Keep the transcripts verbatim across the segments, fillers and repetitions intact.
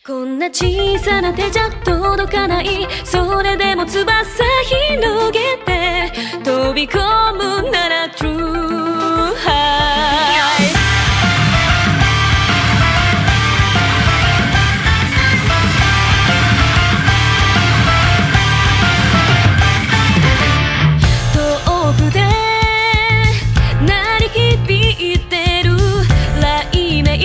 こんな小さな手じゃ届かない、それでも翼広げて飛び込むなら True High。 遠くで鳴り響いてる雷鳴、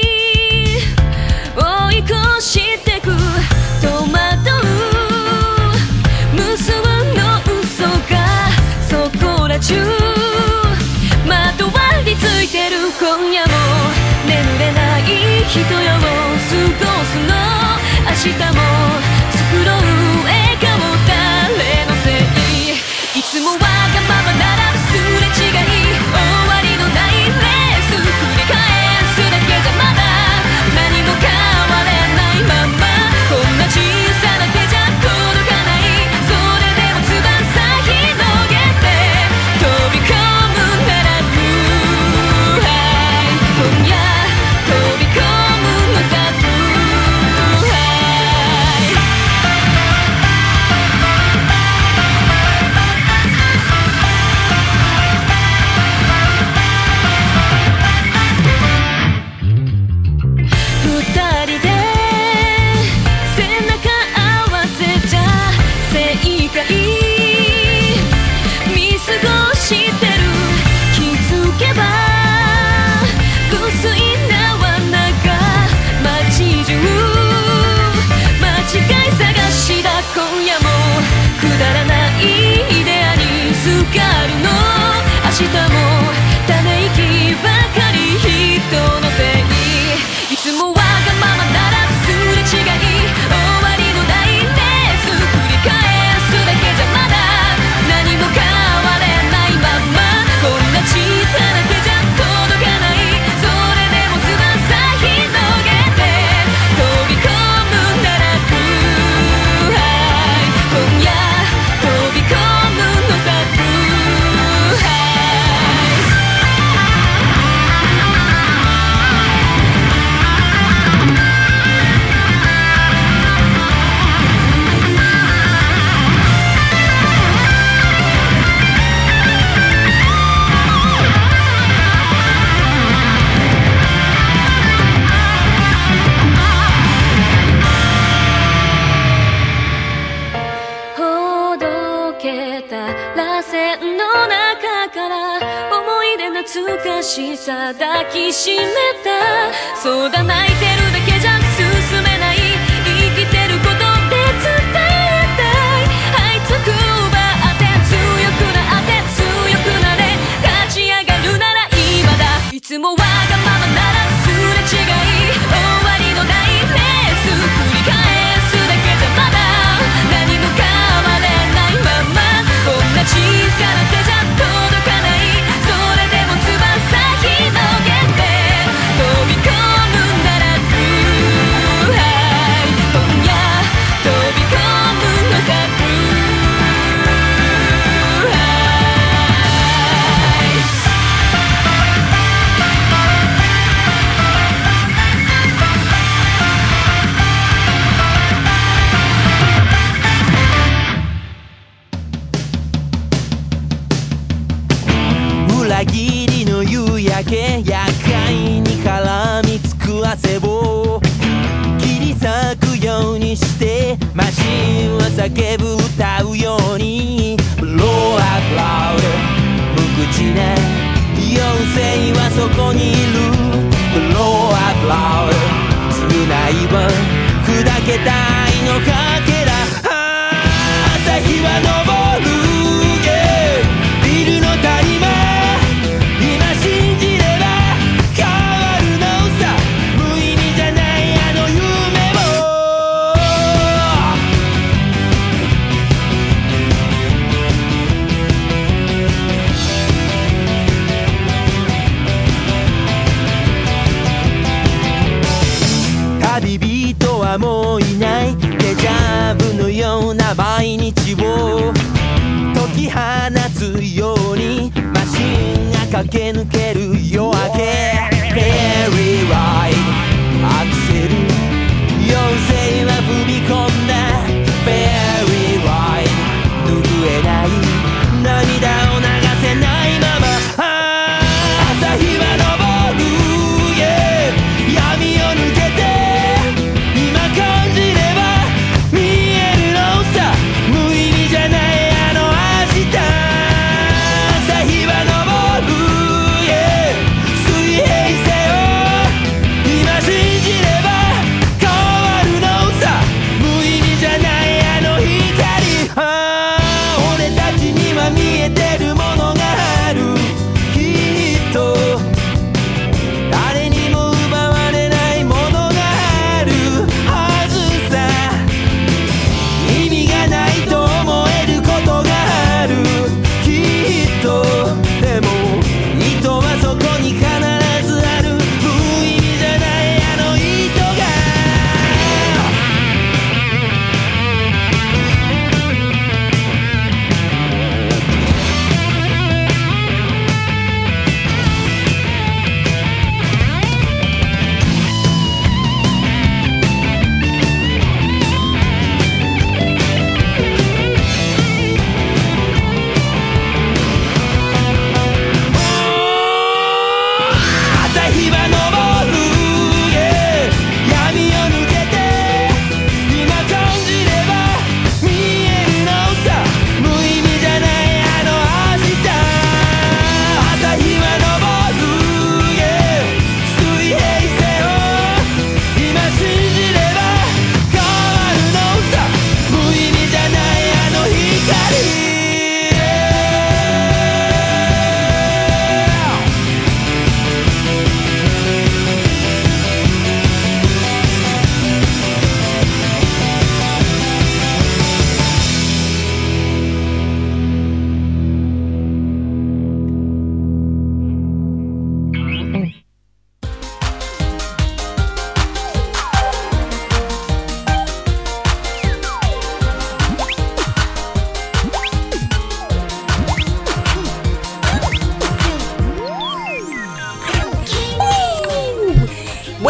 追い越してく戸惑う無数の嘘がそこら中まとわりついてる。今夜も眠れない人よ、過ごすの明日も作ろう笑顔、誰のせい、いつもわがままならすれ違い、終わりのないレース繰り返すだけじゃまだ何も変われないまま、こんな小さな手じゃ届かない、それでも翼広げて飛び込むなら True High。 今夜飛び込むのさ True High。 二人で背中合わせちゃ正解見過ごしてる、気づけば薄い縄が街中間違い探しだ。今夜もくだらないイデアにすがるの、明日もため息ばかり人のせい、いつもわがままならすれ違い、終わりのないレース繰り返すだけじゃまだ何も変われないまま、こんな小さな手じゃ届かない、それでも翼広げて飛び込むなら True High。 今夜飛び込むのさ True High。 ほどけた螺旋の中から思い出懐かしさ抱きしめた、そうだ泣いてるだけじゃ進めない、生きてることで伝えたい、這いつくばって強くなって強くなれ、立ち上がるなら今だ、いつもわがままならすれ違い、終わりのないレース繰り返すだけじゃまだ何も変われないまま、こんな小さな手じゃ届かない、それでも翼広げて飛び込むなら True High。 今夜飛び込むのさ True High。 裏切りの夕焼け、厄介に絡みつく汗を切り裂くようにしてマシンは叫ぶ歌うように Blow out loud 無口な妖精はそこにいる Blow out loud 償いは砕けた愛のかけら、朝日は昇る、yeah、ビルの谷間信じれば変わるのさ、無意味じゃないあの夢も。旅人はもういない、デジャブのような毎日を解き放つようにマシンが駆け抜ける夜明け、フェリーライドアクセルよ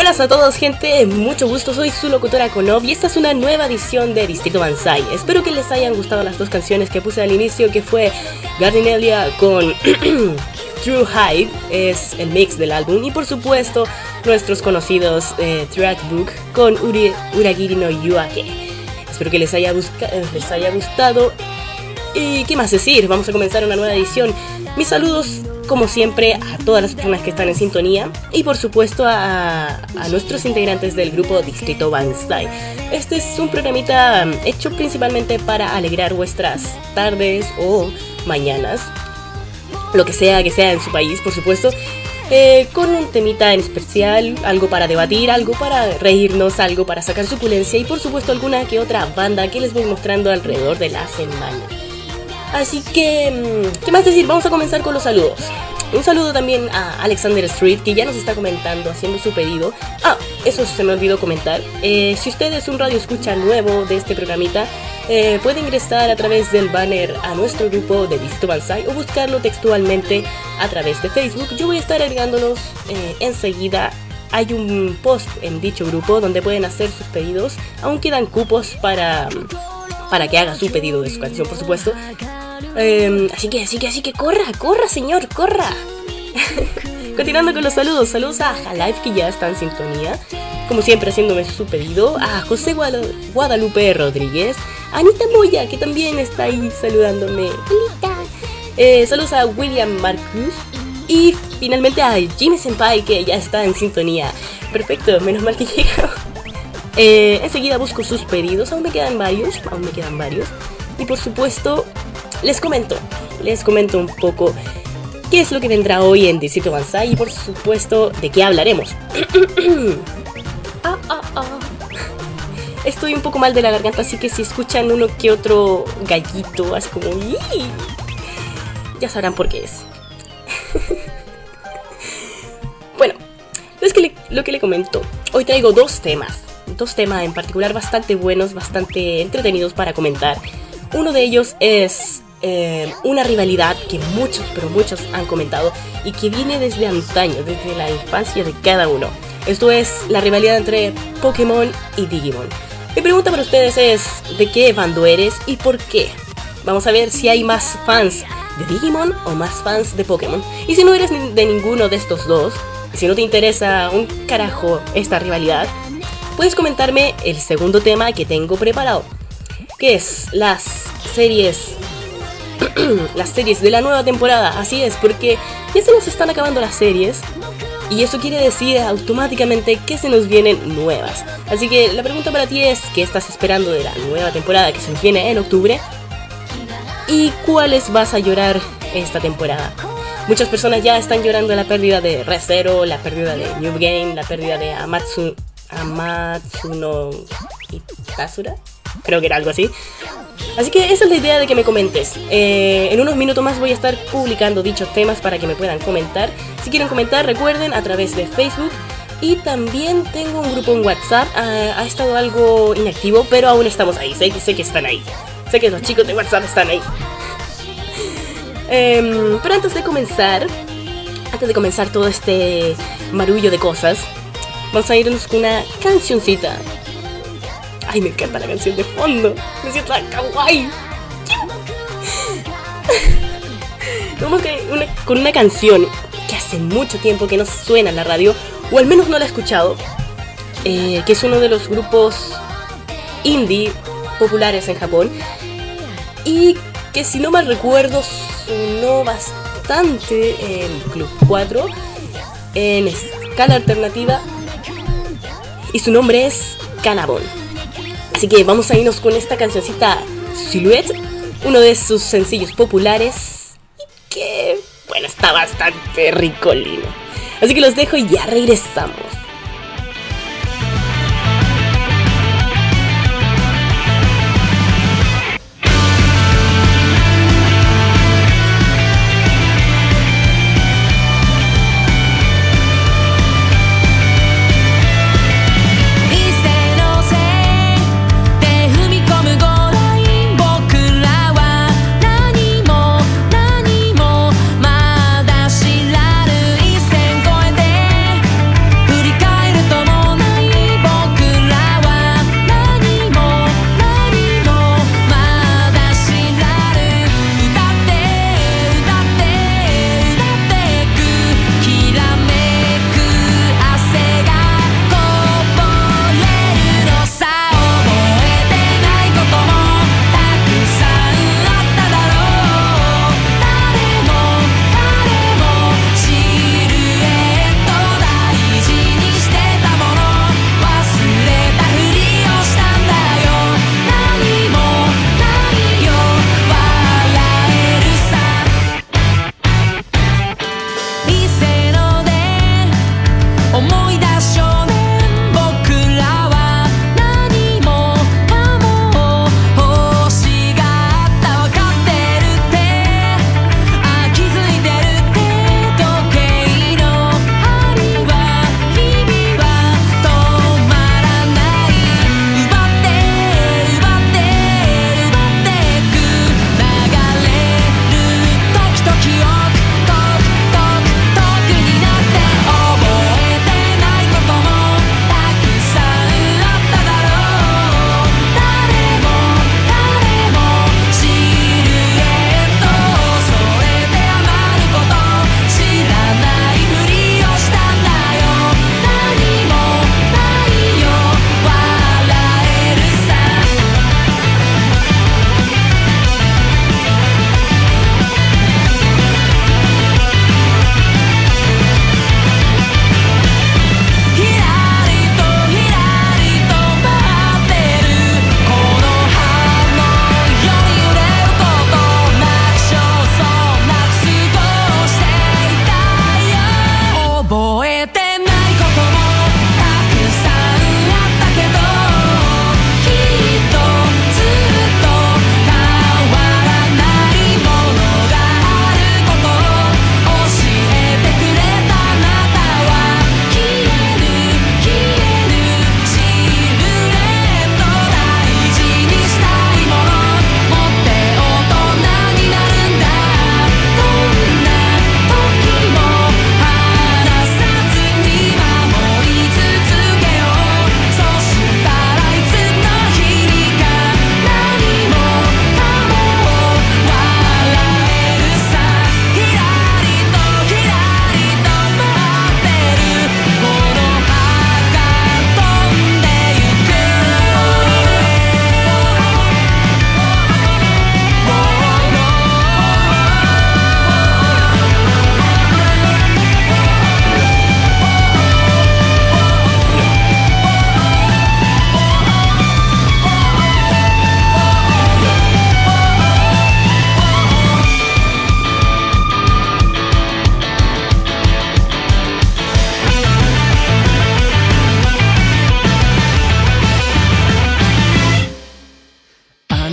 Hola a todos, gente, mucho gusto, soy su locutora Konov y esta es una nueva edición de Distrito Banzai. Espero que les hayan gustado las dos canciones que puse al inicio, que fue Gardinelia con True Hype, es el mix del álbum, y por supuesto nuestros conocidos eh, Trackbook con Uri, Uragiri no Yuake. Espero que les haya, busca- les haya gustado. Y qué más decir, vamos a comenzar una nueva edición. Mis saludos, como siempre, a todas las personas que están en sintonía y por supuesto a, a nuestros integrantes del grupo Distrito Banzai. Este es un programita hecho principalmente para alegrar vuestras tardes o mañanas, lo que sea que sea en su país, por supuesto, eh, con un temita en especial, algo para debatir, algo para reírnos, algo para sacar suculencia y por supuesto alguna que otra banda que les voy mostrando alrededor de la semana. Así que, ¿qué más decir? Vamos a comenzar con los saludos. Un saludo también a Alexander Street, que ya nos está comentando, haciendo su pedido. Ah, eso se me olvidó comentar. Eh, si usted es un radio escucha nuevo de este programita, eh, puede ingresar a través del banner a nuestro grupo de Distrito Banzai o buscarlo textualmente a través de Facebook. Yo voy a estar agregándolos eh, enseguida. Hay un post en dicho grupo donde pueden hacer sus pedidos. Aún quedan cupos para... para que haga su pedido de su canción, por supuesto. Eh, así que, así que, así que corra, corra, señor, corra. Continuando con los saludos, saludos a Jalife, que ya está en sintonía, como siempre haciéndome su pedido, a José Guadalupe, Guadalupe Rodríguez, a Anita Moya, que también está ahí saludándome. Eh, saludos a William Marcus y finalmente a Jimmy Senpai, que ya está en sintonía. Perfecto, menos mal que llega. Eh, enseguida busco sus pedidos, aún me quedan varios, aún me quedan varios. Y por supuesto, les comento, les comento un poco qué es lo que vendrá hoy en Distrito Banzai y por supuesto de qué hablaremos. ah, ah, ah. Estoy un poco mal de la garganta, así que si escuchan uno que otro gallito, así como... ¡Ii! Ya sabrán por qué es. Bueno, es que le, lo que le comento, hoy traigo dos temas. Dos temas en particular bastante buenos, bastante entretenidos para comentar. Uno de ellos es eh, una rivalidad que muchos, pero muchos han comentado y que viene desde antaño, desde la infancia de cada uno. Esto es la rivalidad entre Pokémon y Digimon. Mi pregunta para ustedes es, ¿de qué bando eres y por qué? Vamos a ver si hay más fans de Digimon o más fans de Pokémon. Y si no eres de ninguno de estos dos, y si no te interesa un carajo esta rivalidad, puedes comentarme el segundo tema que tengo preparado, que es las series las series de la nueva temporada. Así es, porque ya se nos están acabando las series y eso quiere decir automáticamente que se nos vienen nuevas. Así que la pregunta para ti es, ¿qué estás esperando de la nueva temporada que se nos viene en octubre? ¿Y cuáles vas a llorar esta temporada? Muchas personas ya están llorando la pérdida de Re:Zero, la pérdida de New Game, la pérdida de Amatsu Amatsuno Itasura, creo que era algo así. Así que esa es la idea de que me comentes. eh, En unos minutos más voy a estar publicando dichos temas para que me puedan comentar. Si quieren comentar, recuerden, a través de Facebook. Y también tengo un grupo en WhatsApp. Ha, ha estado algo inactivo, pero aún estamos ahí, sé, sé que están ahí. Sé que los chicos de WhatsApp están ahí. eh, Pero antes de comenzar Antes de comenzar todo este marullo de cosas, vamos a irnos con una cancioncita. Ay, me encanta la canción de fondo. Me siento tan kawaii. Vamos con una, con una canción que hace mucho tiempo que no suena en la radio, o al menos no la he escuchado, eh, que es uno de los grupos indie populares en Japón, y que si no mal recuerdo sonó bastante en Club cuatro, en escala alternativa, y su nombre es Kanabon. Así que vamos a irnos con esta cancioncita Silhouette, uno de sus sencillos populares y que, bueno, está bastante ricolino. Así que los dejo y ya regresamos. 「振り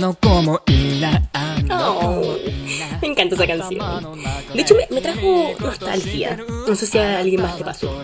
Oh, me encanta esa canción. De hecho, me, me trajo nostalgia. No sé si a alguien más le pasó.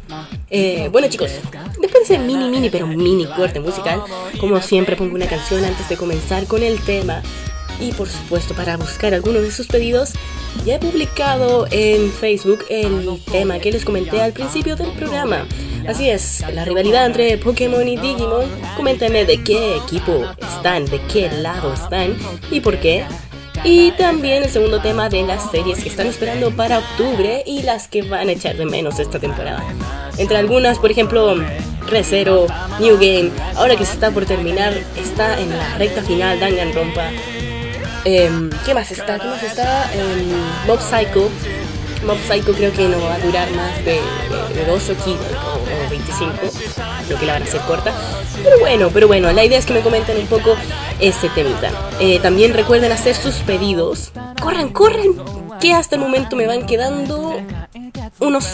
Eh, bueno, chicos, después de ese mini, mini, pero mini corte musical, como siempre pongo una canción antes de comenzar con el tema. Y por supuesto, para buscar algunos de sus pedidos, ya he publicado en Facebook el tema que les comenté al principio del programa. Así es, la rivalidad entre Pokémon y Digimon. Coméntenme de qué equipo están, de qué lado están y por qué. Y también el segundo tema de las series que están esperando para octubre y las que van a echar de menos esta temporada. Entre algunas, por ejemplo, Re:Zero, New Game, ahora que se está por terminar, está en la recta final Danganronpa. Eh, ¿Qué más está? ¿Qué más está? Eh, Mob Psycho. Mob Psycho creo que no va a durar más de, de, de dos o quince o, o veinticinco. Creo que la van a hacer corta. Pero bueno, pero bueno, la idea es que me comenten un poco este temita. Eh, también recuerden hacer sus pedidos. ¡Corran, corran! Que hasta el momento me van quedando unos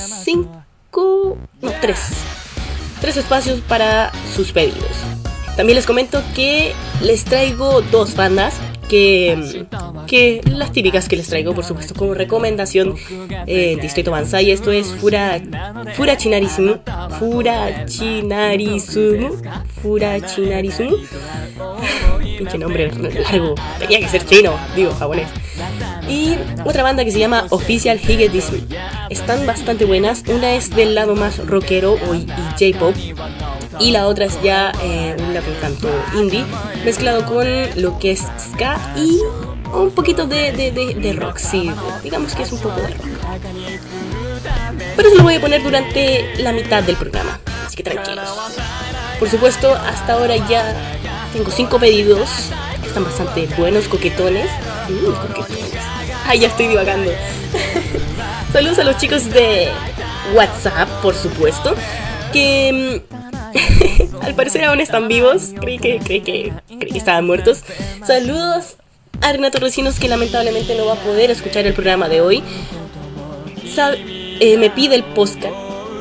cinco... No, tres. Tres espacios para sus pedidos. También les comento que les traigo dos bandas. Que, que las típicas que les traigo, por supuesto, como recomendación en eh, Distrito Banzai. Esto es Fura Fura Chinarisumu Fura Chinarisumu Fura Chinarisumu Pinche nombre largo, tenía que ser chino, digo japonés. Y otra banda que se llama Official Higedism. Están bastante buenas. Una es del lado más rockero y, y J-pop, y la otra es ya eh, un canto indie mezclado con lo que es ska y un poquito de, de, de, de rock. Sí, digamos que es un poco de rock. Pero eso lo voy a poner durante la mitad del programa, así que tranquilos. Por supuesto, hasta ahora ya tengo cinco pedidos. Están bastante buenos, coquetones. Mm, coquetones. Ay, ya estoy divagando. Saludos a los chicos de WhatsApp, por supuesto, que al parecer aún están vivos. Creí que, creí que, creí que estaban muertos. Saludos a Renato Recinos, que lamentablemente no va a poder escuchar el programa de hoy. Sab- eh, me pide el podcast.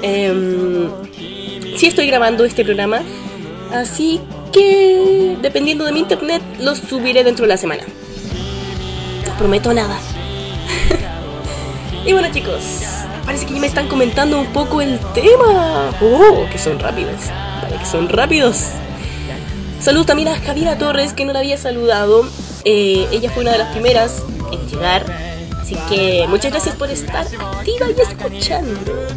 Eh, sí estoy grabando este programa, así que dependiendo de mi internet los subiré dentro de la semana. No prometo nada. Y bueno, chicos, parece que ya me están comentando un poco el tema. Oh, que son rápidos. Vale, que son rápidos. Saludos también a Javiera Torres, que no la había saludado. Eh, ella fue una de las primeras en llegar. Así que muchas gracias por estar activa y escuchando.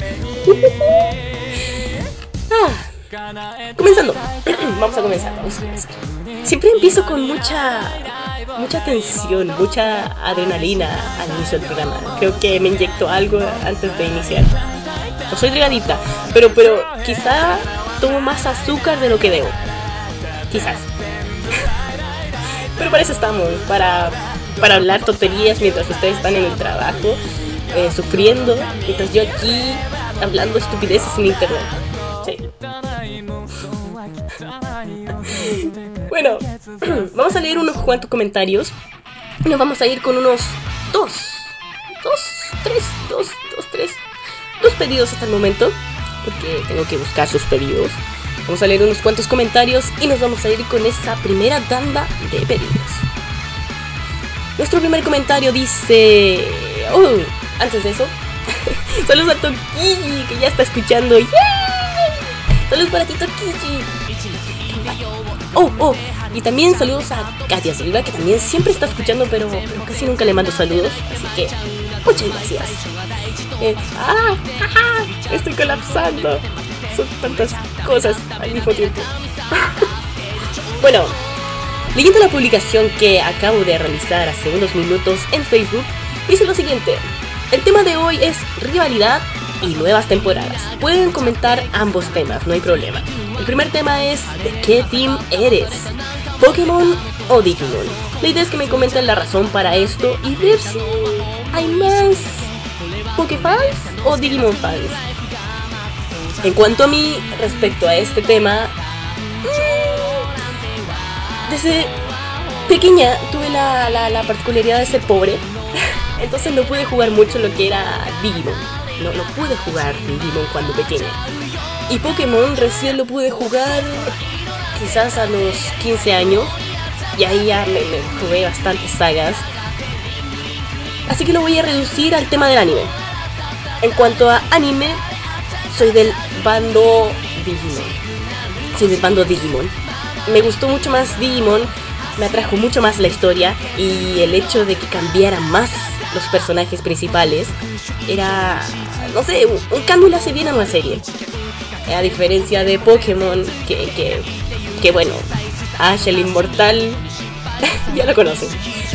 Ah, comenzando. Vamos a comenzar, vamos a comenzar. Siempre empiezo con mucha mucha tensión, mucha adrenalina al inicio del programa. Creo que me inyecto algo antes de iniciar. No soy drogadicta, pero, pero quizá tomo más azúcar de lo que debo. Quizás. Pero para eso estamos, para, para hablar tonterías mientras ustedes están en el trabajo, eh, sufriendo, mientras yo aquí hablando estupideces en internet. Sí. Bueno, vamos a leer unos cuantos comentarios. Nos vamos a ir con unos dos, dos, tres, dos, dos, tres, dos pedidos hasta el momento, porque tengo que buscar sus pedidos. Vamos a leer unos cuantos comentarios y nos vamos a ir con esa primera tanda de pedidos. Nuestro primer comentario dice... Oh, antes de eso, saludos a Tokichi, que ya está escuchando. ¡Yay! Saludos para ti, Tokichi. Oh, oh, y también saludos a Katia Silva, que también siempre está escuchando, pero, pero casi nunca le mando saludos, así que muchas gracias. Eh, ah, ah, estoy colapsando. Son tantas cosas al mismo tiempo. Bueno, leyendo la publicación que acabo de realizar hace unos minutos en Facebook, dice lo siguiente: el tema de hoy es rivalidad y nuevas temporadas. Pueden comentar ambos temas, no hay problema. El primer tema es: ¿de qué team eres? ¿Pokémon o Digimon? La idea es que me comenten la razón para esto y ver si hay más Pokéfans o Digimon fans. En cuanto a mí, respecto a este tema, desde pequeña tuve la, la, la particularidad de ser pobre, entonces no pude jugar mucho lo que era Digimon. No, no pude jugar Digimon cuando pequeña. Y Pokémon recién lo pude jugar quizás a los quince años, y ahí ya me, me jugué bastantes sagas. Así que lo voy a reducir al tema del anime. En cuanto a anime, soy del bando Digimon. Soy del bando Digimon. Me gustó mucho más Digimon, me atrajo mucho más la historia y el hecho de que cambiaran más los personajes principales era, no sé, un, un cambio le hace bien a una serie. A diferencia de Pokémon, que, que, que bueno, Ash el inmortal, ya lo conocen.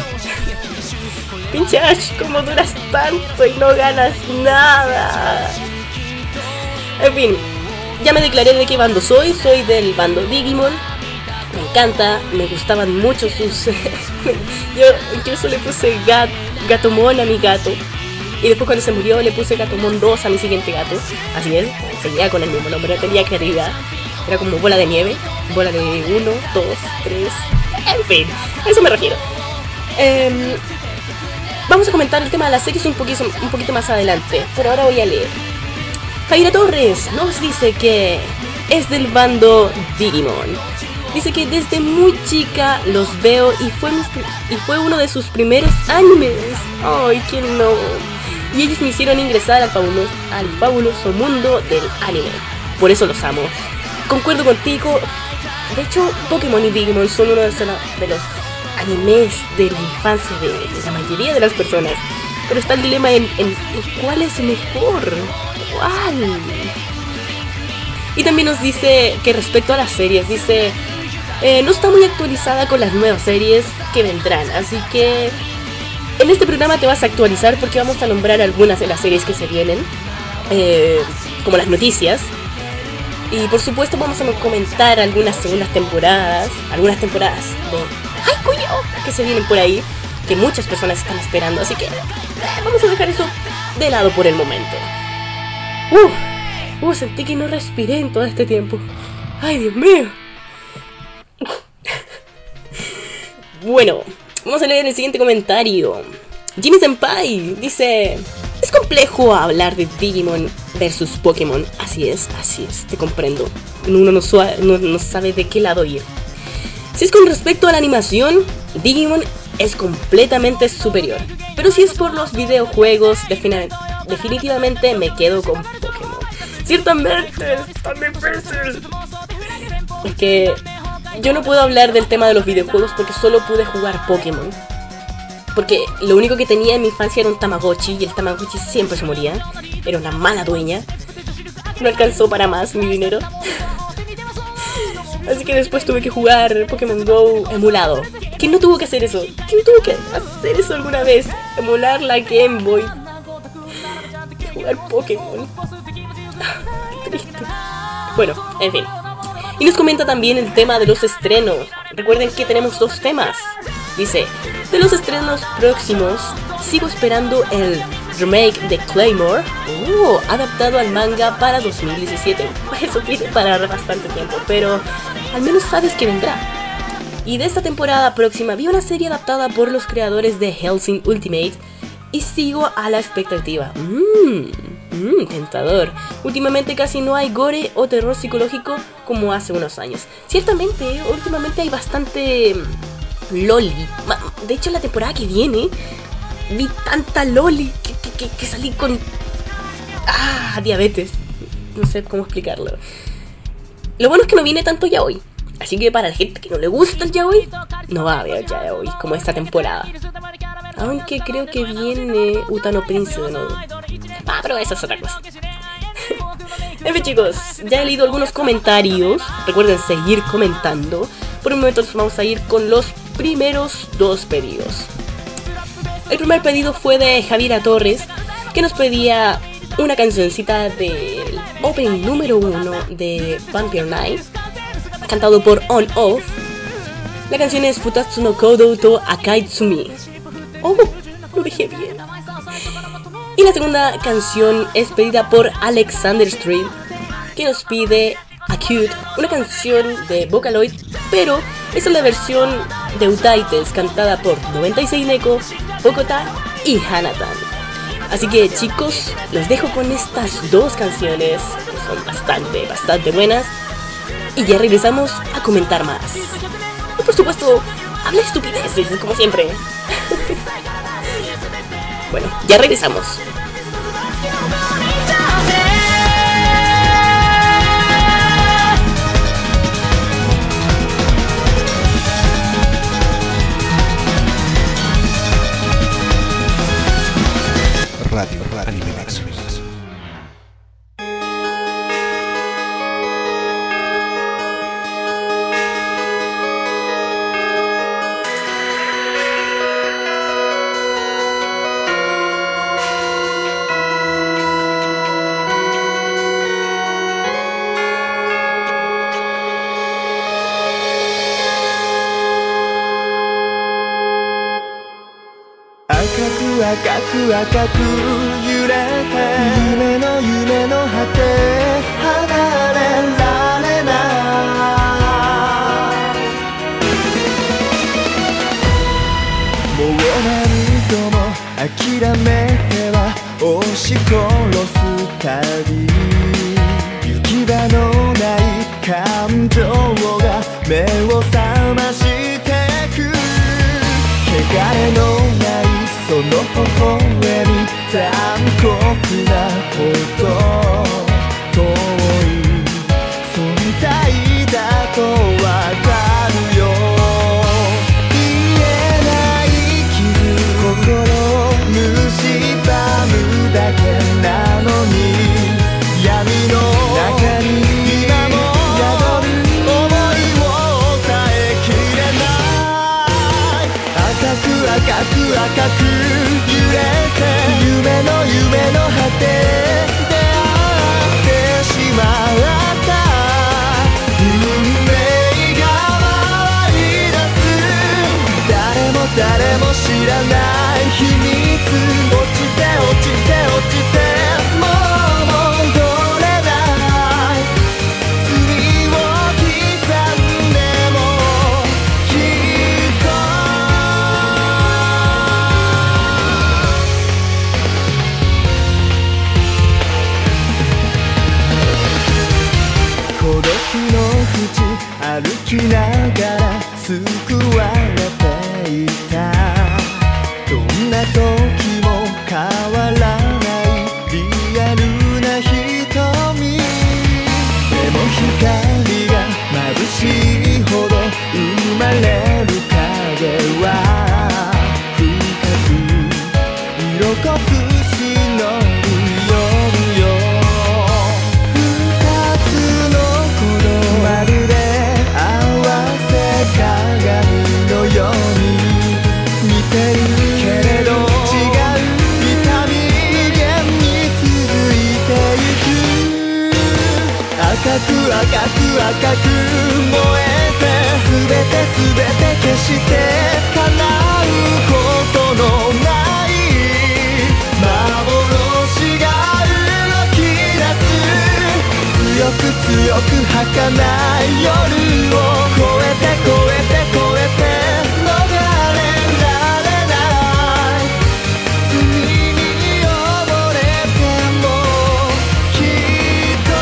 Pinche Ash, ¿cómo duras tanto y no ganas nada? En fin, ya me declaré de qué bando soy, soy del bando Digimon. Me encanta, me gustaban mucho sus... Yo incluso le puse gat, Gatomon a mi gato. Y después cuando se murió le puse Gatomon dos a mi siguiente gato. Así es, seguía con el mismo nombre, no tenía creatividad. Era como bola de nieve, bola de uno, dos, tres... En fin, a eso me refiero. Eh, vamos a comentar el tema de las series un poquito, un poquito más adelante. Pero ahora voy a leer. Jaira Torres nos dice que es del bando Digimon. Dice que desde muy chica los veo y fue, mis, y fue uno de sus primeros animes. Ay, quién no. Y ellos me hicieron ingresar al fabuloso, al fabuloso mundo del anime. Por eso los amo. Concuerdo contigo. De hecho, Pokémon y Digimon son uno de los, de los animes de la infancia de, de la mayoría de las personas. Pero está el dilema en, en, en cuál es mejor. ¿Cuál? Y también nos dice que respecto a las series, dice... Eh, no está muy actualizada con las nuevas series que vendrán, así que en este programa te vas a actualizar porque vamos a nombrar algunas de las series que se vienen, eh, como las noticias, y por supuesto vamos a comentar algunas segundas temporadas, algunas temporadas de ¡ay, cuyo! Que se vienen por ahí, que muchas personas están esperando, así que eh, vamos a dejar eso de lado por el momento. Uh, uh, sentí que no respiré en todo este tiempo. ¡Ay, Dios mío! Bueno, vamos a leer el siguiente comentario. Jimmy Senpai dice: es complejo hablar de Digimon versus Pokémon. Así es, así es, te comprendo. Uno no, no, no sabe de qué lado ir. Si es con respecto a la animación, Digimon es completamente superior. Pero si es por los videojuegos, definitivamente me quedo con Pokémon. Ciertamente, es tan difícil. Es que... yo no puedo hablar del tema de los videojuegos porque solo pude jugar Pokémon. Porque lo único que tenía en mi infancia era un Tamagotchi y el Tamagotchi siempre se moría. Era una mala dueña. No alcanzó para más mi dinero. Así que después tuve que jugar Pokémon Go emulado. ¿Quién no tuvo que hacer eso? ¿Quién tuvo que hacer eso alguna vez? Emular la Game Boy y jugar Pokémon. Qué triste. Bueno, en fin. Y nos comenta también el tema de los estrenos. Recuerden que tenemos dos temas. Dice, de los estrenos próximos, sigo esperando el remake de Claymore, oh, adaptado al manga para dos mil diecisiete. Eso tiene para bastante tiempo, pero al menos sabes que vendrá. Y de esta temporada próxima vi una serie adaptada por los creadores de Hellsing Ultimate y sigo a la expectativa. Mmm, mmm, tentador. Últimamente casi no hay gore o terror psicológico como hace unos años. Ciertamente, últimamente hay bastante loli. De hecho, la temporada que viene vi tanta loli que, que, que, que salí con... Ah, diabetes. No sé cómo explicarlo. Lo bueno es que no viene tanto yaoi. Así que para la gente que no le gusta el yaoi, no va a haber yaoi como esta temporada. Aunque creo que viene Utano Prince de nuevo. Ah, pero esa es otra cosa. En fin, chicos, ya he leído algunos comentarios. Recuerden seguir comentando. Por un momento nos vamos a ir con los primeros dos pedidos. El primer pedido fue de Javiera Torres, que nos pedía una cancioncita del opening número uno de Vampire Knight, cantado por On Off. La canción es Futatsu no Kodo to Akaitsumi. Oh, lo dije bien. Y la segunda canción es pedida por Alexander Street, que nos pide Acute, una canción de Vocaloid, pero esa es la versión de Utaites, cantada por noventa y seis Neko, Bokota y Hanatan. Así que, chicos, los dejo con estas dos canciones, que son bastante, bastante buenas, y ya regresamos a comentar más. Y por supuesto, habla estupideces, como siempre. Bueno, ya regresamos. Radio, Radio Anime Nexus. 赤く赤く揺れて夢の夢の果て離れられないもう何度も諦めては押し殺す旅行き場のない感情が目を覚ましてく汚れのないその微笑み残酷なほど遠い存在だとわかるよ言えない傷心を蝕むだけなのに闇の中に今も宿る想いを抑えきれない赤く赤く赤く揺れて夢の夢の果て出会ってしまった運命が回り出す誰も誰も知らない秘密落ちて落ちて落ちてもう戻れない罪を刻んでもきっと孤独の淵歩きながら救われていたどんな時も変わらないリアルな瞳でも光が眩しいほど生まれる影は深く色濃く忍ぶ夜よまるで合わせ鏡のように似てるけれど違う痛み源に続いてゆく赤く赤く赤く燃えて全て全て消して叶うことのない幻が動き出す強く強く儚い夜を越えて越えて越えて逃れられない罪に溺れてもきっと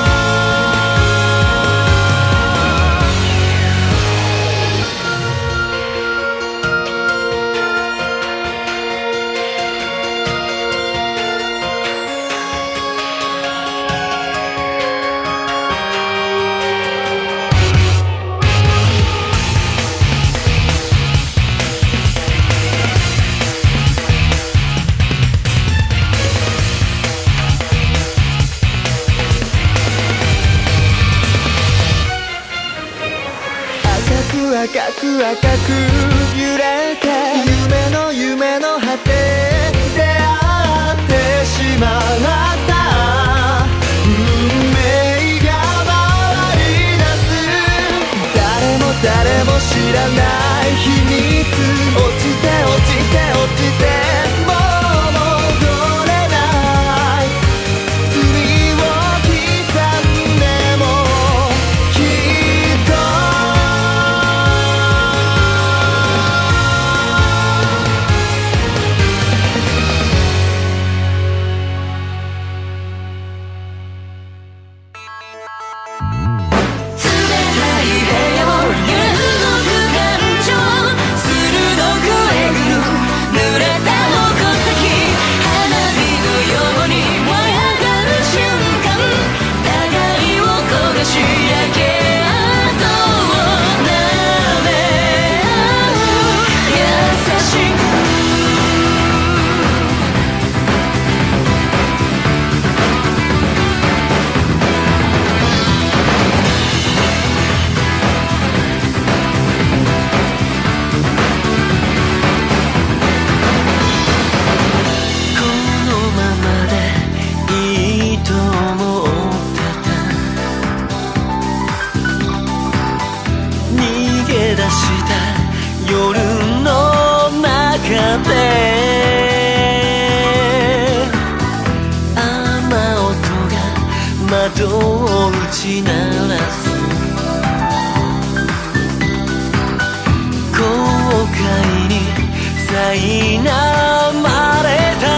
赤く赤く揺れて夢の夢の果て出会ってしまった運命が回り出す誰も誰も知らない秘密落ちて落ちて落ちてもう戻れない罪を刻んでもきっと冷たい部屋を揺れ動く感情け出した夜の中で雨音が窓を打ち鳴らす後悔に苛まれた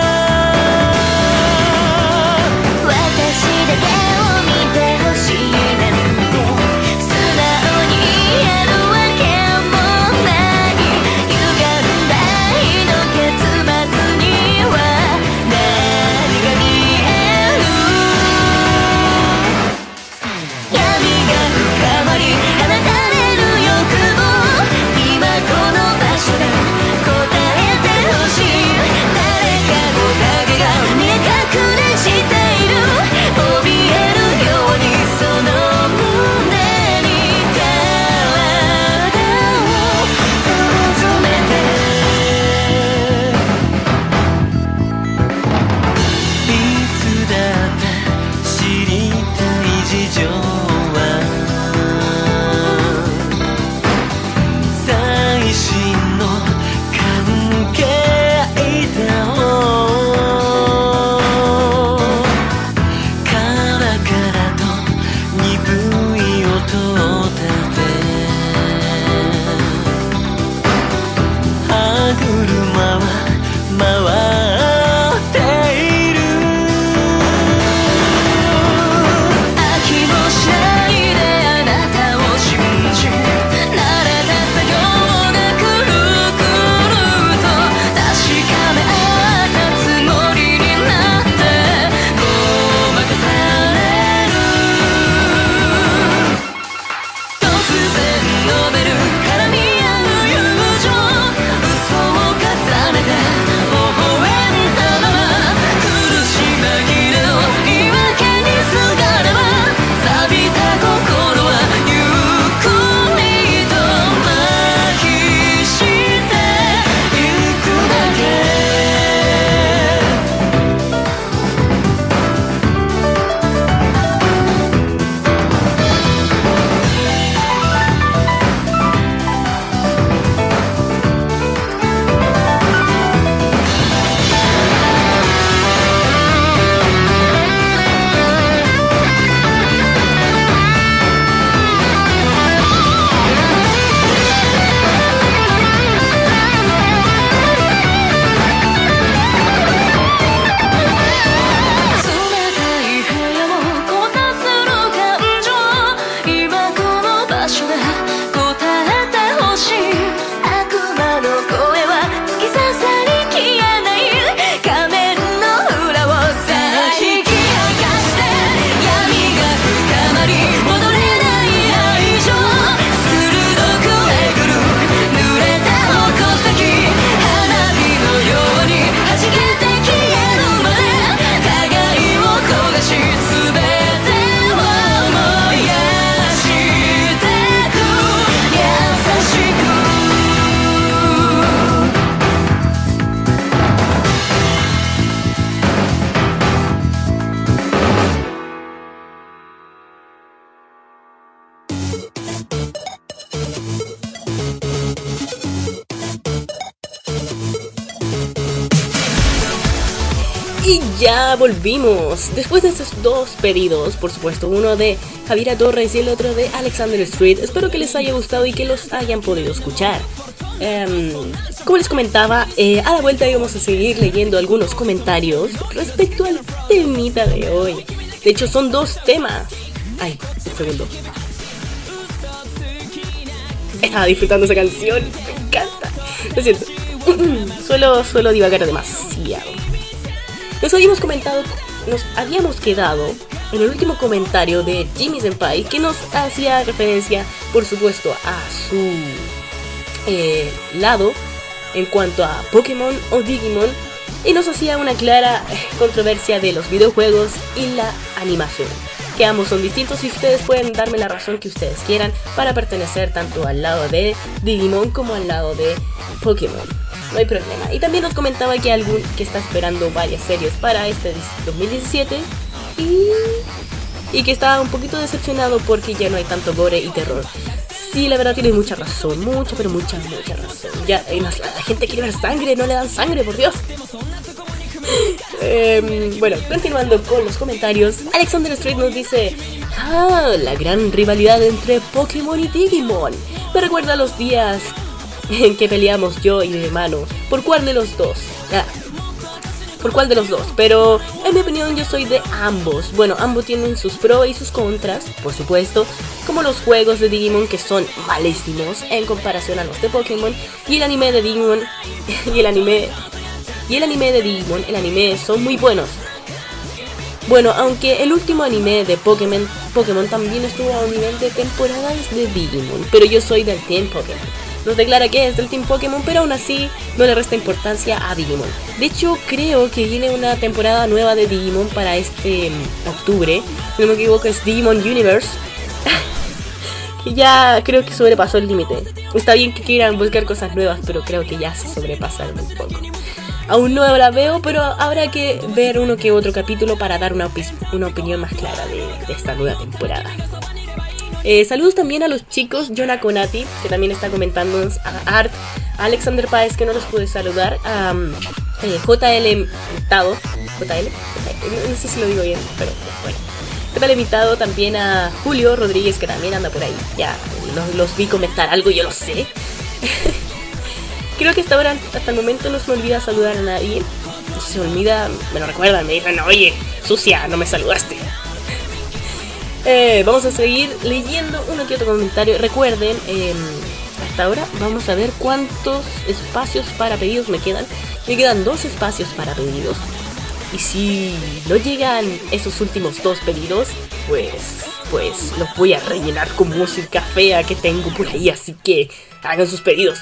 私だけを見てほしいなんて素直に言えるわけもない歪んだ日の結末には何が見える闇が深まり放たれる欲望今この場所で答えてほしい誰かの影が見え隠れしている怯えるようにその胸に体をうずめていつだって知りたい事情は最新の関係だろうカラカラと鈍い音を立て歯車は回っている飽きもしないであなたを信じ慣れた作業がくるくると確かめ合ったつもりになってごまかされる突然述べる絡み合う友情嘘を重ねて微笑んだまま苦し紛れの言い訳にすがれば錆びた心はゆっくりと麻痺してゆくだけ冷たい部屋も交差する感情今この場所で答えてほしい悪魔の声は突き刺さり消えない仮面の裏をさ引き剥がして闇が深まり戻れない愛情鋭くえぐる濡れた矛先花火のように弾けて消えるまで互いを焦がし全てを燃やしてく優しく Y ya volvimos. Después de estos dos pedidos, por supuesto, uno de Javiera Torres y el otro de Alexander Street, espero que les haya gustado y que los hayan podido escuchar. Um, como les comentaba, eh, a la vuelta íbamos a seguir leyendo algunos comentarios respecto al temita de hoy. De hecho, son dos temas. Ay, un segundo. Estaba disfrutando esa canción, me encanta. Lo siento. Suelo, suelo divagar demasiado. Nos habíamos comentado, nos habíamos quedado en el último comentario de Jimmy Senpai, que nos hacía referencia, por supuesto, a su eh, lado en cuanto a Pokémon o Digimon, y nos hacía una clara controversia de los videojuegos y la animación, que ambos son distintos y ustedes pueden darme la razón que ustedes quieran para pertenecer tanto al lado de Digimon como al lado de Pokémon. No hay problema. Y también nos comentaba que algún que está esperando varias series para este dos mil diecisiete y, y que estaba un poquito decepcionado porque ya no hay tanto gore y terror. Sí, la verdad tienes mucha razón, mucha, pero mucha, mucha razón. Ya, eh, la, la gente quiere ver sangre, no le dan sangre, por Dios. eh, bueno, continuando con los comentarios, Alexander Street nos dice: ah, la gran rivalidad entre Pokémon y Digimon. Me recuerda a los días en que peleamos yo y mi hermano. ¿Por cuál de los dos? Ah, ¿Por cuál de los dos? Pero en mi opinión yo soy de ambos. Bueno, ambos tienen sus pros y sus contras, por supuesto, como los juegos de Digimon, que son malísimos en comparación a los de Pokémon, y el anime de Digimon y el anime y el anime de Digimon, el anime son muy buenos. Bueno, aunque el último anime de Pokémon, Pokémon también estuvo a un nivel de temporadas de Digimon, pero yo soy del Team Pokémon. Nos declara que es del Team Pokémon, pero aún así no le resta importancia a Digimon. De hecho, creo que viene una temporada nueva de Digimon para este um, octubre. Si no me equivoco, es Digimon Universe. Que ya creo que sobrepasó el límite. Está bien que quieran buscar cosas nuevas, pero creo que ya se sobrepasaron un poco. Aún no la veo, pero habrá que ver uno que otro capítulo para dar una, opi una opinión más clara de, de esta nueva temporada. Eh, saludos también a los chicos, Jonah Conati, que también está comentando, a Art, a Alexander Páez, que no los pude saludar, a um, eh, J L Mitado, J L, no sé si lo digo bien, pero bueno, J L Mitado, también a Julio Rodríguez, que también anda por ahí, ya los, los vi comentar algo, yo lo sé. Creo que hasta ahora, hasta el momento no se me olvida saludar a nadie. Si se me olvida, me lo recuerdan, me dicen: oye, sucia, no me saludaste. Eh, vamos a seguir leyendo uno que otro comentario. Recuerden, eh, hasta ahora vamos a ver cuántos espacios para pedidos me quedan. Me quedan dos espacios para pedidos. Y si no llegan esos últimos dos pedidos, pues, pues los voy a rellenar con música fea que tengo por ahí. Así que hagan sus pedidos.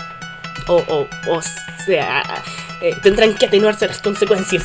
O, o, o sea, eh, tendrán que atenuarse las consecuencias.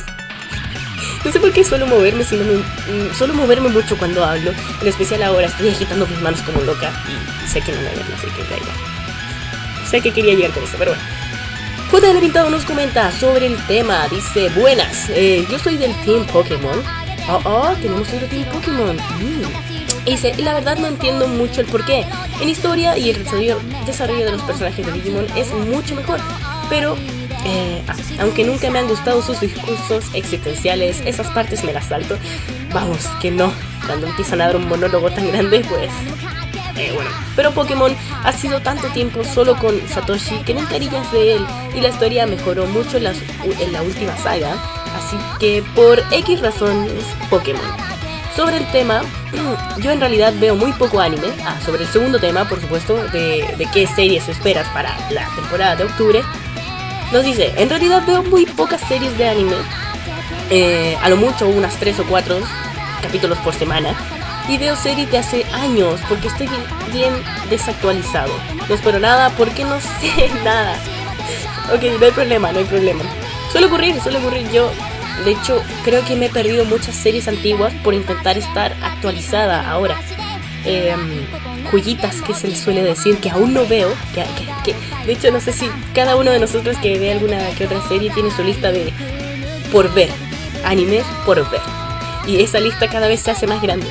No sé por qué suelo moverme, sino me, suelo moverme mucho cuando hablo. En especial ahora, estoy agitando mis manos como loca. Y sé que no me ven, no sé qué caiga. Sé que quería llegar con eso, pero bueno. J L Pintado nos comenta sobre el tema. Dice: buenas, eh, yo soy del Team Pokémon. Oh, oh, tenemos otro Team Pokémon. Mm. Y dice: la verdad no entiendo mucho el porqué. En historia y el desarrollo, desarrollo de los personajes de Digimon es mucho mejor. Pero... Eh, aunque nunca me han gustado sus discursos existenciales, esas partes me las salto. Vamos, que no. Cuando empiezan a dar un monólogo tan grande, pues... Eh, bueno. Pero Pokémon ha sido tanto tiempo solo con Satoshi que no encariñas de él. Y la historia mejoró mucho en, las, en la última saga. Así que por X razones, Pokémon. Sobre el tema, yo en realidad veo muy poco anime. Ah, sobre el segundo tema, por supuesto, de, de qué series esperas para la temporada de octubre. Nos dice: en realidad veo muy pocas series de anime, eh, a lo mucho unas tres o cuatro capítulos por semana. Y veo series de hace años porque estoy bien, bien desactualizado. No espero nada porque no sé nada. Ok, no hay problema, no hay problema. Suele ocurrir, suele ocurrir. Yo, de hecho, creo que me he perdido muchas series antiguas por intentar estar actualizada ahora. Eh, joyitas que se les suele decir que aún no veo, que, que, que de hecho no sé si cada uno de nosotros que ve alguna que otra serie tiene su lista de por ver, animes por ver, y esa lista cada vez se hace más grande.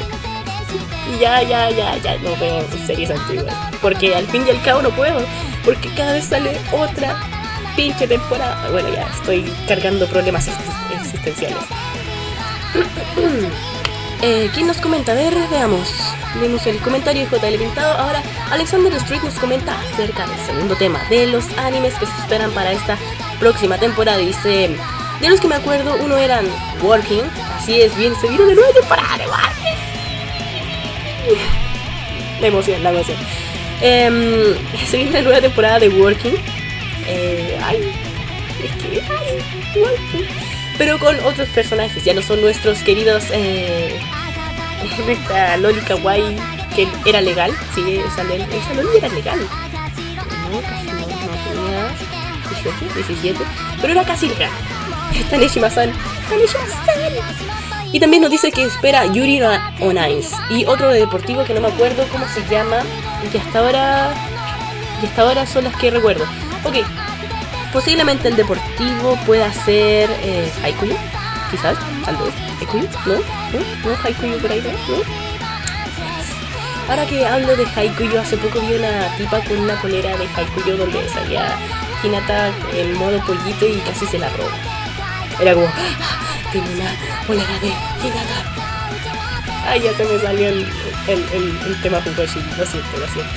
Y ya, ya, ya, ya no veo series antiguas, porque al fin y al cabo no puedo, porque cada vez sale otra pinche temporada. Bueno, ya estoy cargando problemas existenciales. Eh, ¿Quién nos comenta? A ver, veamos. Vemos el comentario de J L Pintado. Ahora Alexander Street nos comenta acerca del segundo tema, de los animes que se esperan para esta próxima temporada. Dice: de los que me acuerdo, uno eran Working. Así es, bien, se vino de nuevo temporada de Working. La emoción, la emoción. Eh, se viene la nueva temporada de Working. Eh, ay, es que, ay, Working. Pero con otros personajes, ya no son nuestros queridos, eh, esta Loli Kawaii, que era legal, sí, esa, esa Loli era legal, no, casi no, no tenía dieciocho, diecisiete, pero era casi legal, esta Neshima-san, Neshima-san. Y también nos dice que espera Yuri on Ice, y otro de deportivo que no me acuerdo cómo se llama, y que hasta ahora, y hasta ahora son las que recuerdo. Ok. Posiblemente el deportivo pueda ser eh, Haikuyu, quizás, tal vez. ¿Haikuyu? ¿No? ¿No? ¿No? ¿Haikuyu por ahí? ¿No? ¿No? Ahora que hablo de Haikuyo, hace poco vi una tipa con una polera de Haikuyo donde salía Hinata en modo pollito y casi se la roba. Era como, ¡ah! Tengo una polera de Hinata. Ay, ya se me salió el, el, el, el tema Fukoshi, lo siento, lo siento.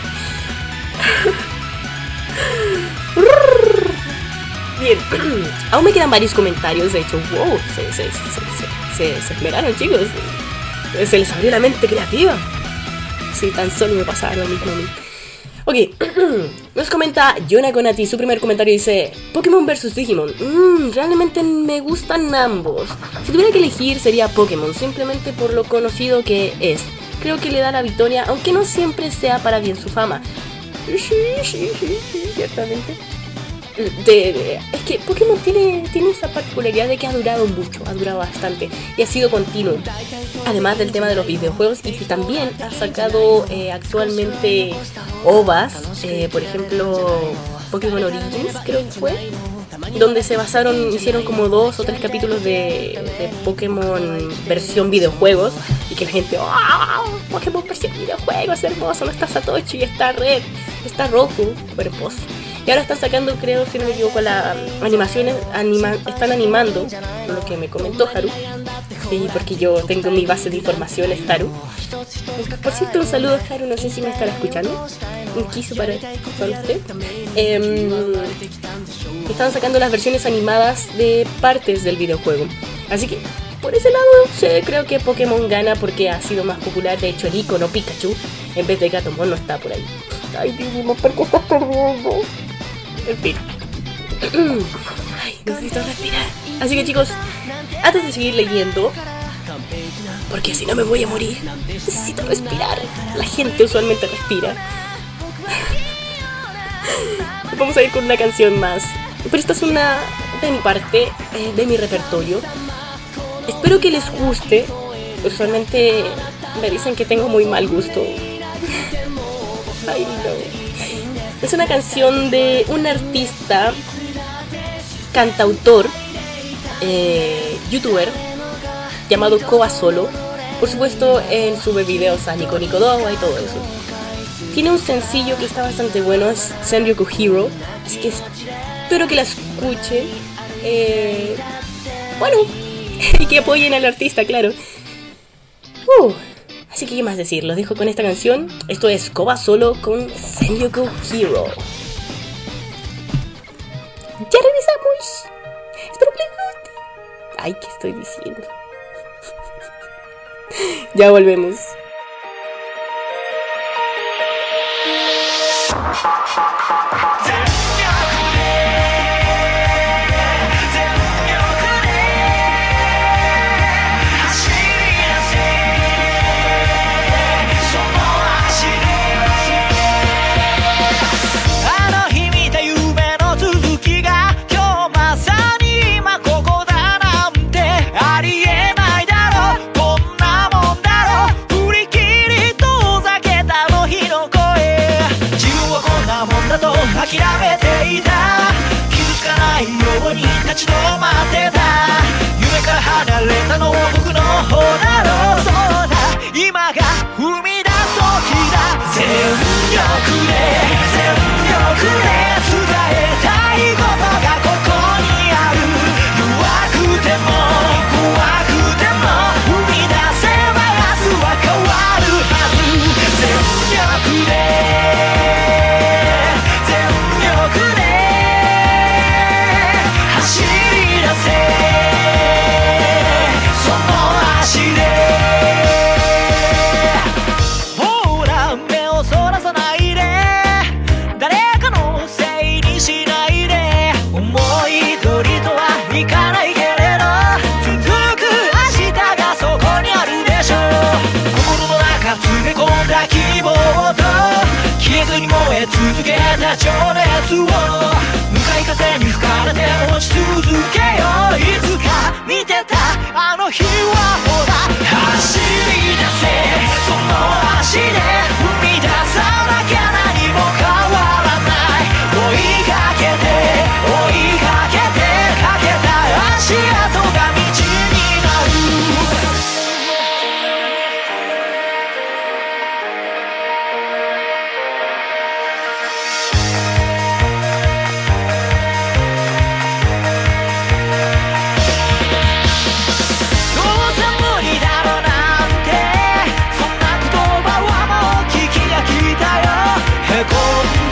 Bien, aún me quedan varios comentarios, de hecho, wow, se, se, se, se, se, se esmeraron, chicos. Se les abrió la mente creativa. Si tan solo me pasaba lo mismo a mí. Ok, nos comenta Yona Konati, su primer comentario dice: Pokémon versus Digimon. Mmm, realmente me gustan ambos. Si tuviera que elegir sería Pokémon, simplemente por lo conocido que es. Creo que le da la victoria, aunque no siempre sea para bien su fama. Sí, sí, sí, sí, ciertamente. De, de, es que Pokémon tiene, tiene esa particularidad de que ha durado mucho, ha durado bastante y ha sido continuo. Además del tema de los videojuegos, y que también ha sacado eh, actualmente O V As, eh, por ejemplo Pokémon Origins creo que fue, donde se basaron, hicieron como dos o tres capítulos de, de Pokémon versión videojuegos, y que la gente, ¡oh! Pokémon versión videojuegos, hermoso, no está Satoshi, está Red, está Rojo, hermoso. Y ahora están sacando, creo, si no me equivoco, las animaciones, anima, están animando, lo que me comentó Haru, y porque yo tengo mi base de informaciones, Haru. Por cierto, un saludo a Haru, no sé si me estará escuchando, un quiso para, para usted. Eh, están sacando las versiones animadas de partes del videojuego, así que por ese lado sí, creo que Pokémon gana porque ha sido más popular. De hecho, el icono Pikachu en vez de Gatomon no está por ahí. Ay, Digimon, ¿por qué estás perdiendo? En fin. Ay, necesito respirar. Así que, chicos, antes de seguir leyendo, porque si no me voy a morir, necesito respirar. La gente usualmente respira. Vamos a ir con una canción más, pero esta es una de mi parte, eh, de mi repertorio. Espero que les guste. Usualmente me dicen que tengo muy mal gusto. Ay, no. Es una canción de un artista, cantautor, eh, youtuber, llamado Koba Solo. Por supuesto, él sube videos a Nico Nico Dowa y todo eso. Tiene un sencillo que está bastante bueno, es Senryoku Hero, así que espero que la escuchen. Eh, bueno, y que apoyen al artista, claro. Uh, así que qué más decir, los dejo con esta canción. Esto es Koba Solo con Senryoku Hero. Ya regresamos. Espero que les guste. Ay, ¿qué estoy diciendo? Ya volvemos.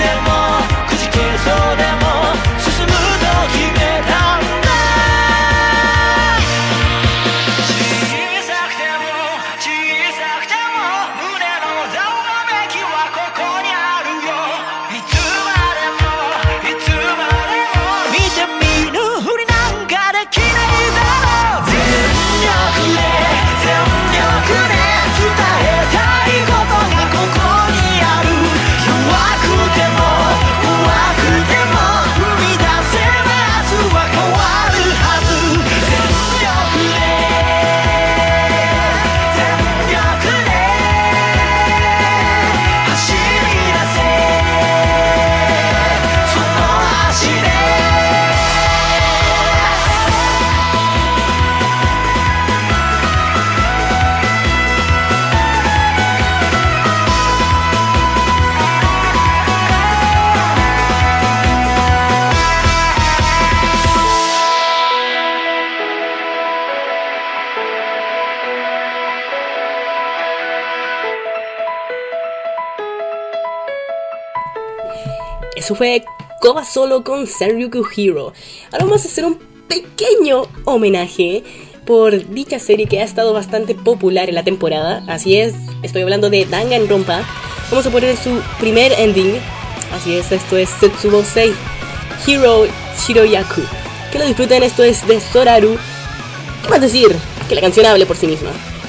Eso fue Koba Solo con Senryu Hero. Ahora vamos a hacer un pequeño homenaje por dicha serie que ha estado bastante popular en la temporada. Así es, estoy hablando de Danganronpa. Vamos a poner su primer ending. Así es, esto es Setsubosei Hero Shiroyaku. Que lo disfruten, esto es de Soraru. ¿Qué más decir? Que la canción hable por sí misma.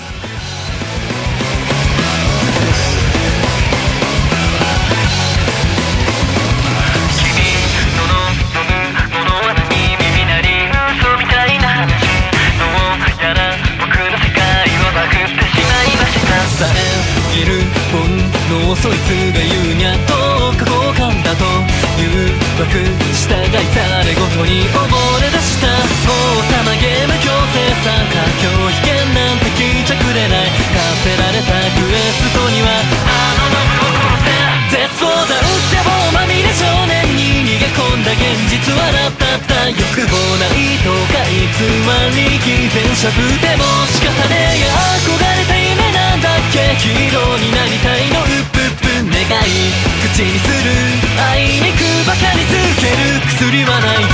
そいつが言うにゃどうか交換だと誘惑従いざれごとに溺れ出した王様ゲーム強制参加拒否権なんて聞いちゃくれない課せられたクエストにはあのノブを殺せ絶望だうっせ棒まみれ少年に逃げ込んだ現実はラッタッタ欲望ないとか偽り偽善者風でも仕方ねえや憧れた夢なんだっけヒーローになりたいのうっぷっぷ願い口にするあいにくばかりつける薬はないよ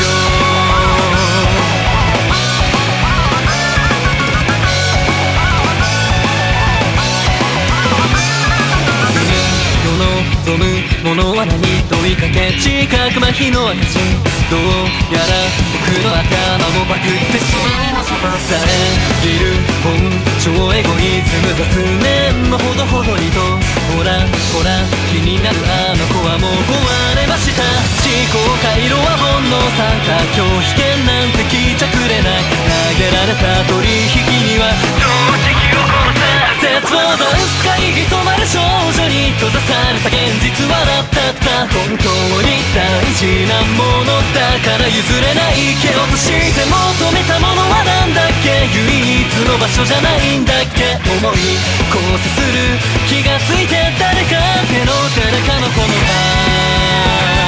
望むものは何問いかけ近く麻痺の証どうやら僕の頭をバグってしまうさえいる本性エゴイズム雑念もほどほどにとほらほら気になるあの子はもう壊れました思考回路は煩悩さか拒否権なんて聞いちゃくれない投げられた取引には常識を殺せ絶望のスカイに染まる少女に閉ざされた現実はラッタッタ本当に大事なものだから譲れない蹴落として求めたものはなんだっけ唯一の場所じゃないんだっけ思い交差する気がついて誰か手の誰かのこの場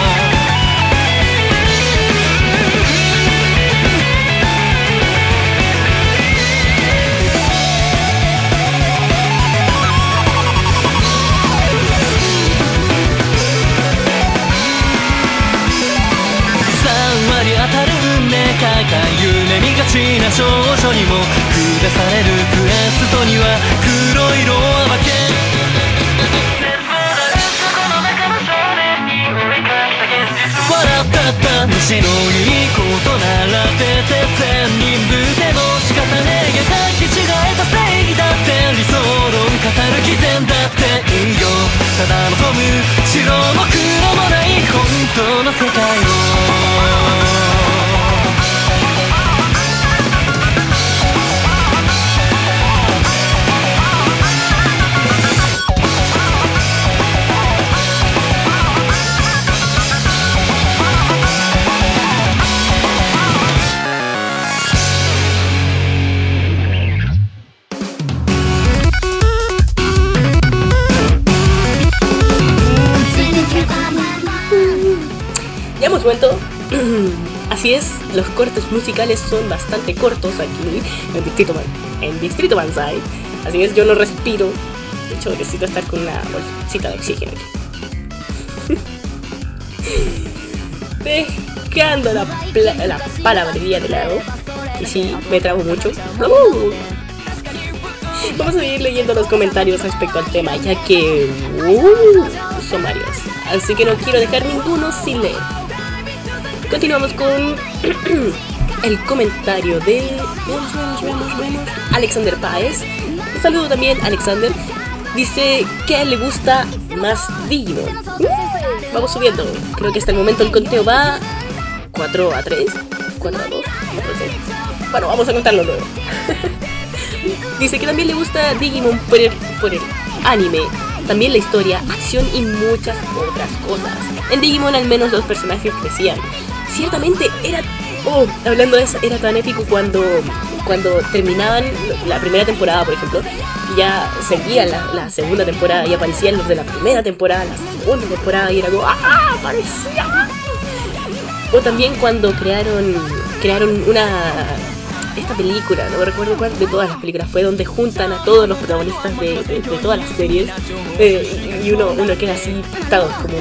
当たる運命抱え夢見がちな少女にも下されるクエストには黒い色は負け絶望だるそこの中の少年に追い返した現実笑ったった虫のいいことなら出て全人部でも仕方ねえや抱き違えた正義だって理想論語る偽善だっていいよただ望む白も黒もない本当の世界を Ya hemos vuelto. Así es, los cortes musicales son bastante cortos aquí en Distrito, en Distrito Banzai. Así es, yo no respiro. De hecho, necesito estar con una bolsita de oxígeno aquí. Dejando la, la palabrería de lado. Y sí, me trabo mucho. Vamos a seguir leyendo los comentarios respecto al tema, ya que uh, son varios. Así que no quiero dejar ninguno sin leer. Continuamos con el comentario de Alexander Páez. Un saludo también, Alexander. Dice que a él le gusta más Digimon. Uh, vamos subiendo. Creo que hasta el momento el conteo va cuatro a tres, cuatro a dos, cuatro a seis. Bueno, vamos a contarlo luego. Dice que también le gusta Digimon por el, por el anime, también la historia, acción y muchas otras cosas. En Digimon al menos los personajes crecían. Ciertamente era... Oh, hablando de eso, era tan épico cuando, cuando terminaban la primera temporada, por ejemplo, y ya seguía la, la segunda temporada y aparecían los de la primera temporada, la segunda temporada, y era como ¡ah! ¡Aparecía! O también cuando crearon, crearon una... esta película, no recuerdo cuál de todas las películas fue, donde juntan a todos los protagonistas de, de, de todas las series, eh, y uno, uno queda así pintado como...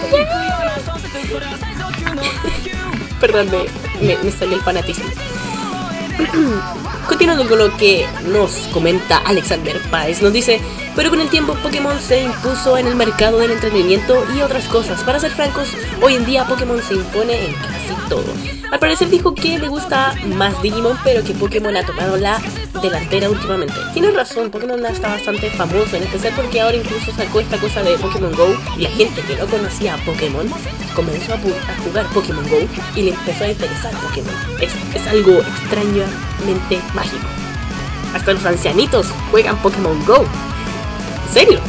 Perdón, me, me, me salió el fanatismo. Continuando con lo que nos comenta Alexander Páez, nos dice: pero con el tiempo Pokémon se impuso en el mercado del entretenimiento y otras cosas. Para ser francos, hoy en día Pokémon se impone en casi todo. Al parecer dijo que le gusta más Digimon, pero que Pokémon ha tomado la delantera últimamente. Tiene razón, Pokémon está bastante famoso, en especial porque ahora incluso sacó esta cosa de Pokémon Go, y la gente que no conocía a Pokémon comenzó a, a jugar Pokémon Go y le empezó a interesar Pokémon. Es, es algo extrañamente mágico. Hasta los ancianitos juegan Pokémon Go. ¿En serio?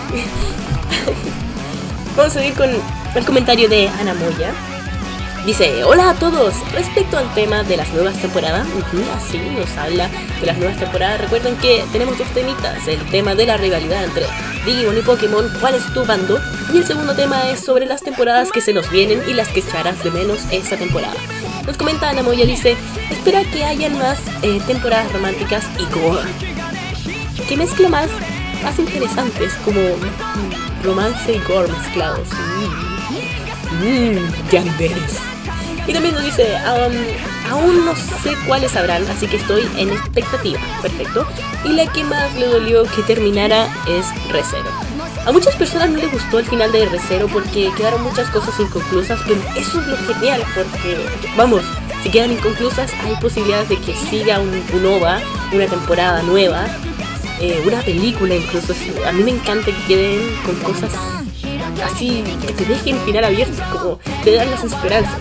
Vamos a seguir con el comentario de Ana Moya. Dice: hola a todos, respecto al tema de las nuevas temporadas, uh-huh, así nos habla de las nuevas temporadas. Recuerden que tenemos dos temitas: el tema de la rivalidad entre Digimon y Pokémon, cuál es tu bando, y el segundo tema es sobre las temporadas que se nos vienen y las que echarás de menos esta temporada. Nos comenta Ana Moya, dice: espera que hayan más eh, temporadas románticas y gore, que mezcla más, más interesantes, como mm, romance y gore mezclados. Mmm, yanderes. Y también nos dice: um, aún no sé cuáles habrán, así que estoy en expectativa. Perfecto. Y la que más le dolió que terminara es Re:Zero. A muchas personas no les gustó el final de Re:Zero porque quedaron muchas cosas inconclusas, pero eso es lo genial, porque, vamos, si quedan inconclusas hay posibilidades de que siga un, un O V A, una temporada nueva, eh, una película incluso. A mí me encanta que queden con cosas así, que te dejen final abierto, como te dan las esperanzas.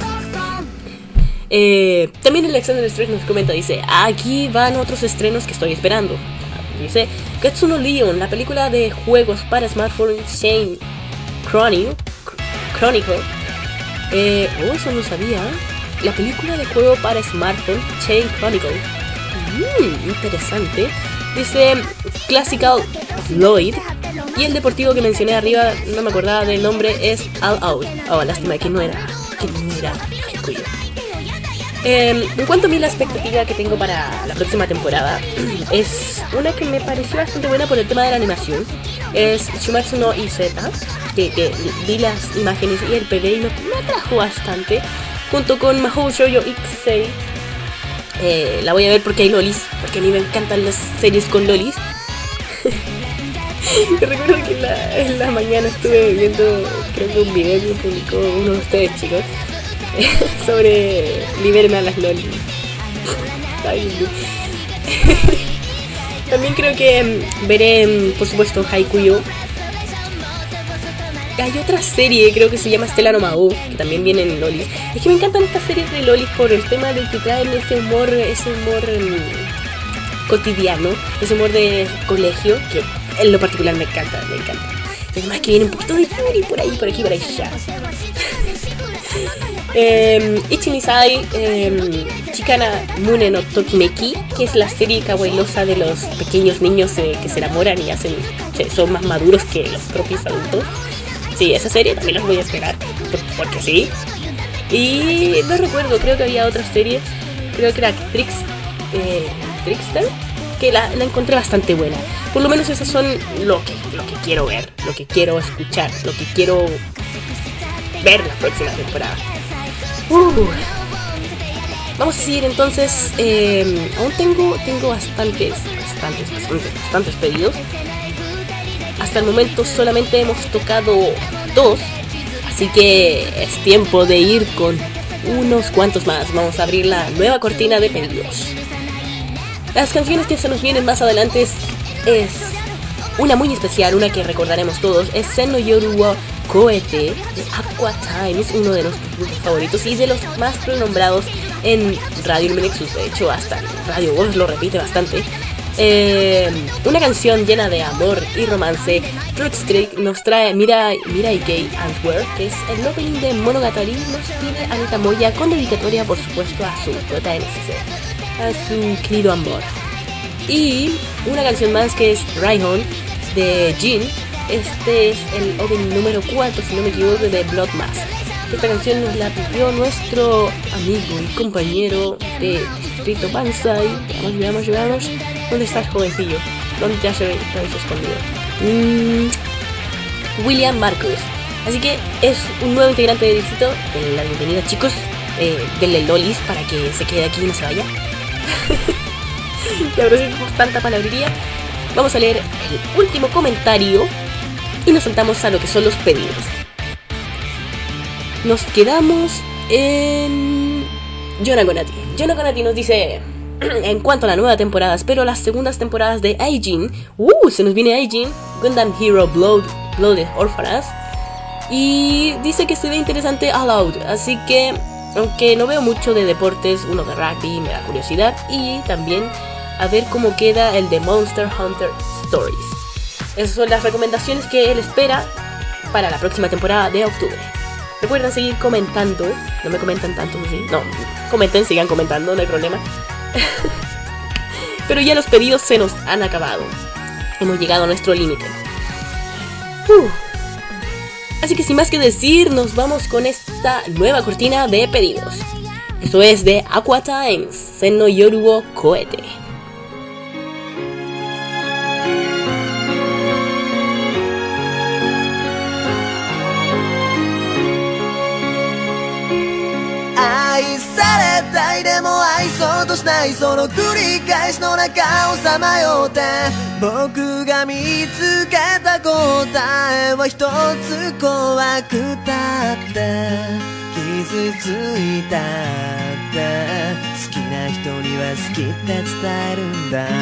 Eh, también Alexander Street nos comenta, dice: aquí van otros estrenos que estoy esperando. Dice: Katsuno Leon, la película de juegos para smartphone Chain Chronicle. Chronicle. Eh, oh, eso no sabía. La película de juego para smartphone Chain Chronicle. Mmm, interesante. Dice: Classical Lloyd. Y el deportivo que mencioné arriba, no me acordaba del nombre, es All Out. Oh, lástima que no era, que no era Haikuyo. Eh, en cuanto a mí, la expectativa que tengo para la próxima temporada es una que me pareció bastante buena por el tema de la animación. Es Shumatsu no Izeta, que, que vi las imágenes y el P V y me, me atrajo bastante. Junto con Mahou Shoujo Ixei. Eh, la voy a ver porque hay lolis, porque a mí me encantan las series con lolis. Recuerdo que en la, en la mañana estuve viendo, creo que un video que publicó uno de ustedes, chicos, sobre liberen a las lolis. También creo que um, veré, por supuesto, Haikuyo. Hay otra serie, creo que se llama Stella no Mago, que también viene en lolis. Es que me encantan estas series de lolis por el tema de que traen ese humor, ese humor um, cotidiano, ese humor de colegio, que en lo particular me encanta, me encanta. Además que viene un poquito de fury por ahí, por aquí, por allá. eh, Ichinisai eh, Chikana Mune no Tokimeki, que es la serie kawailosa de los pequeños niños eh, que se enamoran y hacen, son más maduros que los propios adultos. Sí, esa serie también las voy a esperar, porque sí. Y no recuerdo, creo que había otras series, creo que era Trix, eh, Trickster, que la, la encontré bastante buena. Por lo menos esas son lo que, lo que quiero ver, lo que quiero escuchar, lo que quiero ver la próxima temporada. Uh. Vamos a seguir entonces. Eh, aún tengo, tengo bastantes, bastantes, bastantes, bastantes pedidos. Hasta el momento solamente hemos tocado dos, así que es tiempo de ir con unos cuantos más. Vamos a abrir la nueva cortina de pedidos. Las canciones que se nos vienen más adelante es, es una muy especial, una que recordaremos todos. Es Sen no Yoru wa Koete de Aqua Times, uno de nuestros grupos favoritos y de los más renombrados en Radio Luminexus. De hecho, hasta Radio Voz lo repite bastante. Eh, una canción llena de amor y romance. Truth Streak nos trae Mirai, Mirai Gay Answer, que es el opening de Monogatari. Nos pide Anita Moya con dedicatoria, por supuesto, a su J N S C, a su querido amor. Y una canción más que es Raihon de Jin. Este es el opening número cuatro, si no me equivoco, de Blood Mask. Esta canción nos la pidió nuestro amigo y compañero de Distrito Banzai. Vamos, veamos, veamos. ¿Dónde estás, jovencillo? ¿Dónde te has, te has escondido? Mm, William Marcus. Así que es un nuevo integrante de Distrito. Denle la bienvenida, chicos. Eh, denle lolis para que se quede aquí y no se vaya. Y ahora sí, por tanta palabrería, vamos a leer el último comentario y nos saltamos a lo que son los pedidos. Nos quedamos en Jonah Gonati. Jonah Gonati nos dice: en cuanto a la nueva temporada, espero las segundas temporadas de Aijin. Uh, se nos viene Aijin, Gundam Hero Blood, Blooded Orphanage. Y dice que se ve interesante All Out. Así que, aunque no veo mucho de deportes, uno de rugby me da curiosidad. Y también a ver cómo queda el de Monster Hunter Stories. Esas son las recomendaciones que él espera para la próxima temporada de octubre. Recuerden seguir comentando. No me comentan tanto, ¿sí? No, comenten, sigan comentando, no hay problema. Pero ya los pedidos se nos han acabado. Hemos llegado a nuestro límite. uh. Así que sin más que decir, nos vamos con esta nueva cortina de pedidos. Esto es de Aqua Times, Sen no Yoru wo Koete. そうとしないその繰り返しの中をさまよって僕が見つけた答えは一つ怖くたって傷ついたって好きな人には好きって伝えるんだ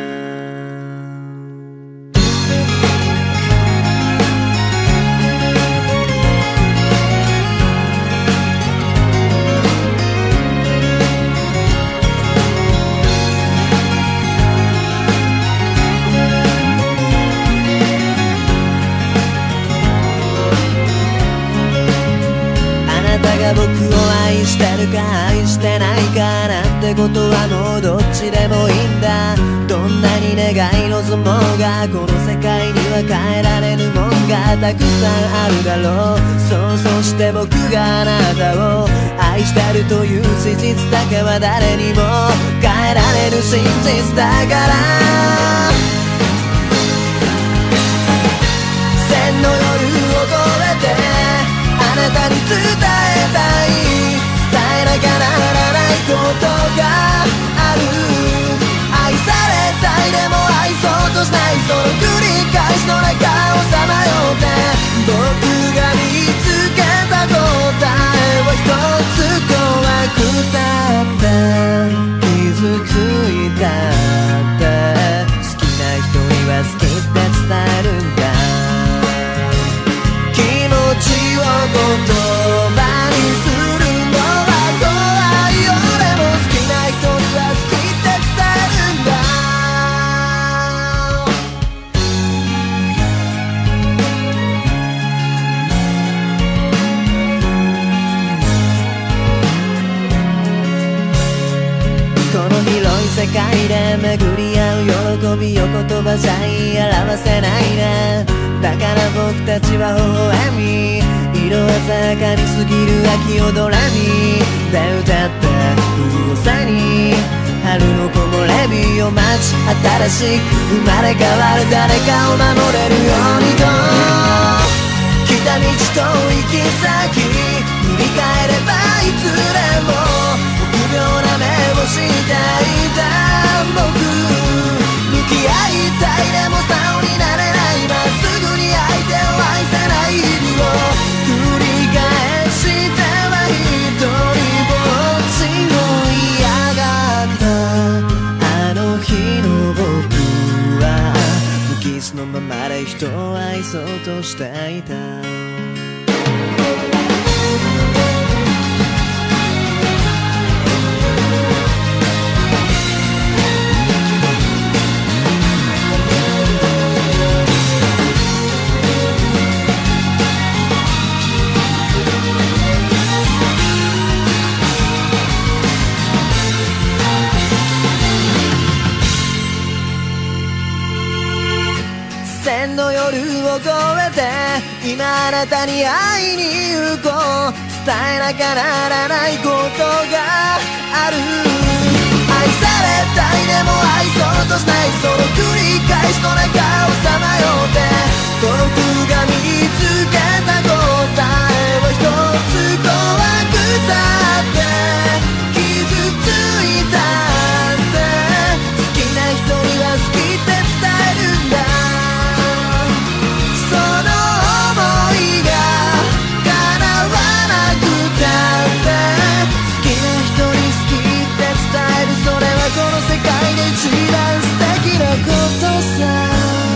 僕を愛してるか愛してないかなんてことはもうどっちでもいいんだどんなに願い望もうがこの世界には変えられぬもんがたくさんあるだろうそうそして僕があなたを愛してるという事実だけは誰にも変えられる真実だから千の夜を越えてあなたに伝えたい伝えなきゃならないことがある愛されたいでも愛そうとしないその繰り返しの中をさまよって僕が見つけた答えは一つ怖くたって傷ついたって好きな人には好きって伝えるんだ気持ちを言葉にするのは怖いよでも好きな人には好きって伝えるんだこの広い世界で巡り合う喜びを言葉じゃ言い表せないねだから僕たちは微笑み色鮮やかに過ぎる秋をドレミで歌って風を背に春の木漏れ日を待ち新しく生まれ変わる誰かを守れるようにと来た道と行き先としていた。千の夜を越えて今あなたに会いに行こう。伝えなきゃならないことがある。愛されたいでも愛そうとしない、その繰り返しの中をさまよって僕が見つけた答えを一つ怖くたって傷ついたって好きな人には好きって伝えるんだ。その想いが叶わなくたって好きな人に好きって伝える、それはこの世界で一番素敵なことさ。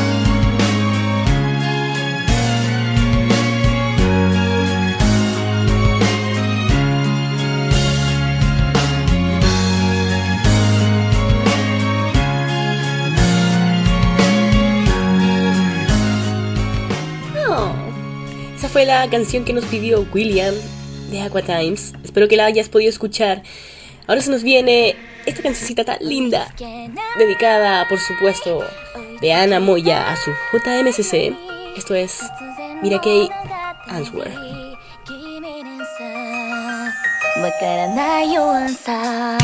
Esa fue la canción que nos pidió William de Aqua Times. Espero que la hayas podido escuchar. Ahora se nos viene esta cancioncita tan linda, dedicada, por supuesto, de Ana Moya a su J M C C. Esto es Mirakei Answer. わからないよアンサー。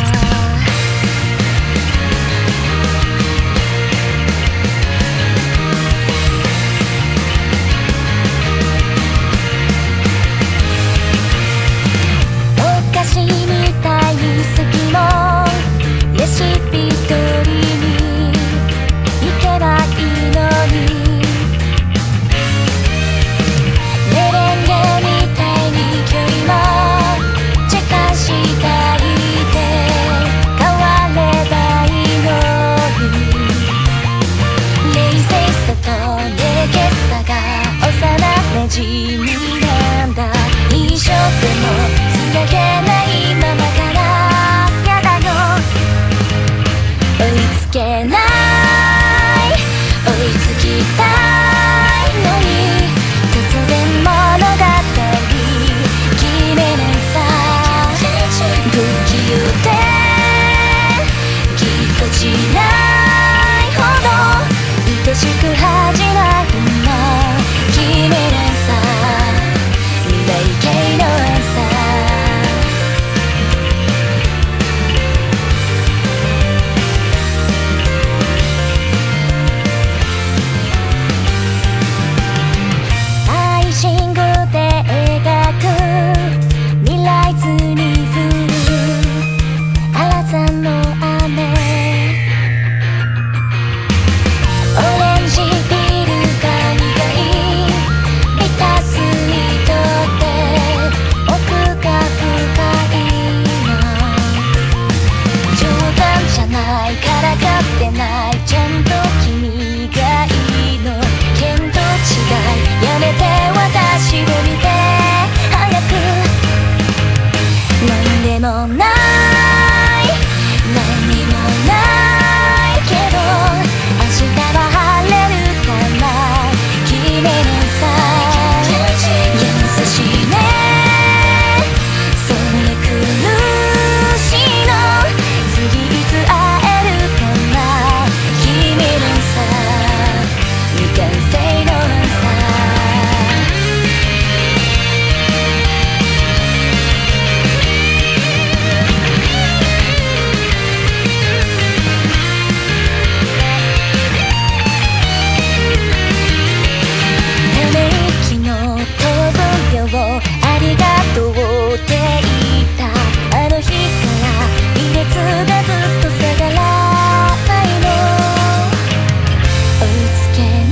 お菓子みたいに好きもレシピ通りに行けばいいのに、メレンゲみたいに距離も近したいで変わればいいのに、冷静さと冷血さが幼なじみなんだ。一生でもつなげないままからやだよ。追いつけない追いつきたいのに突然物語決めないさ。不器用でぎこちないほど愛しく恥じないの決めないさ。未来系のアンサー。アイシングで描く未来図に降る朝の雨。オレンジビールが苦いビタースイートで奥が深いな。冗談じゃないからかってない、ちゃんと君がいいの。けんど違いやめて私を見て早く。なんでもない何にもないけど明日は晴れるから決めなさい。優しいねそれ苦しいの。次いつ会えるかな決めなさい。未完成のアンサー。ため息の糖分量をありがとうって言ったあの日から離烈がずっと下がらないの。追いつけ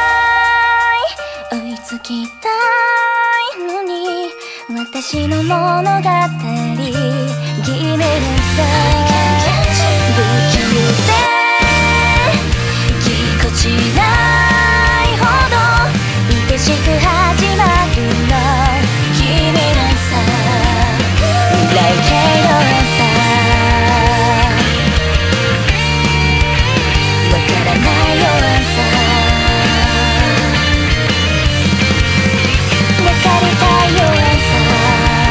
ない追いつきたいのに私の物語決めなさい。不器用でぎこちないほど愛ししく始まるの君のさ未来系の朝わからないよ朝わかりたいよ朝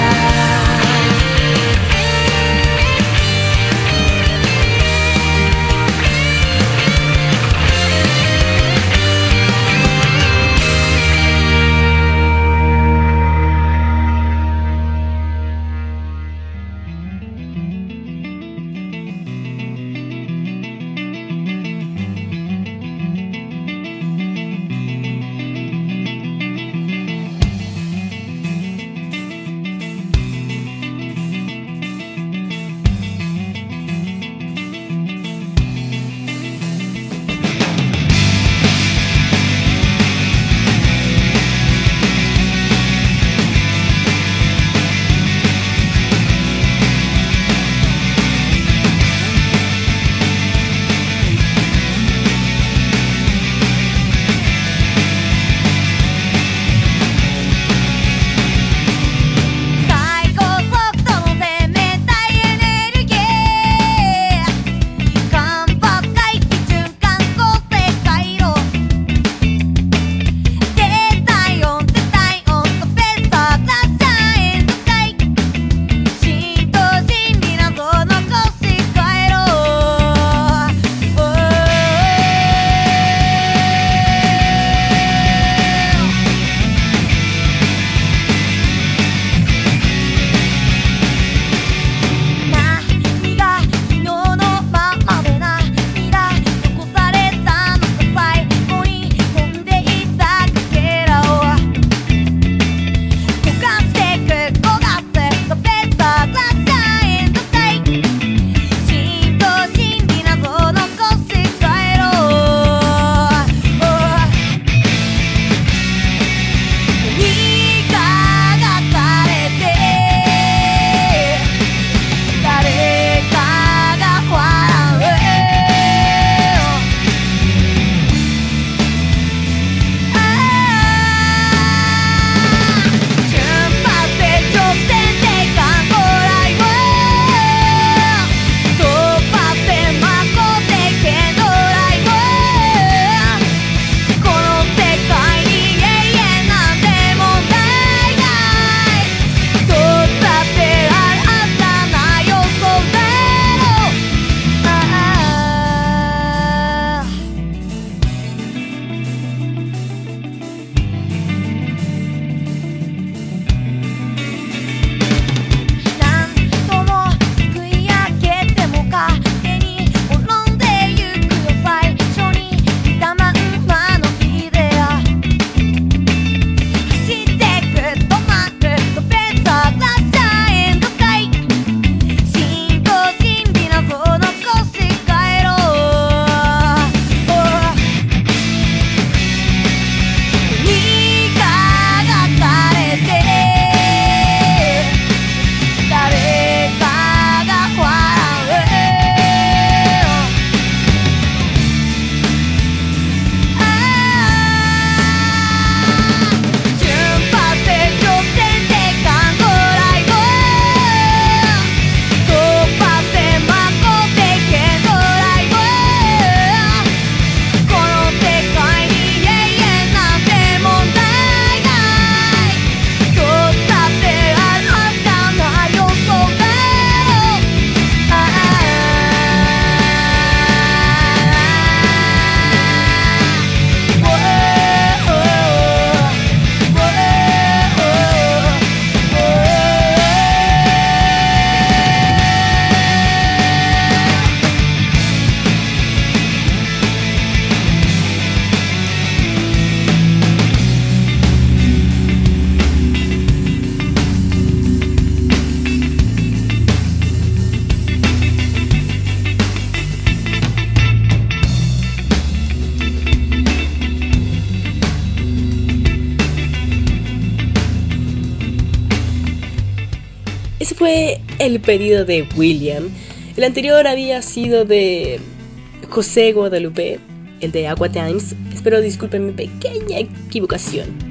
Ese fue el pedido de William. El anterior había sido de José Guadalupe, el de Aqua Times. Espero disculpen mi pequeña equivocación.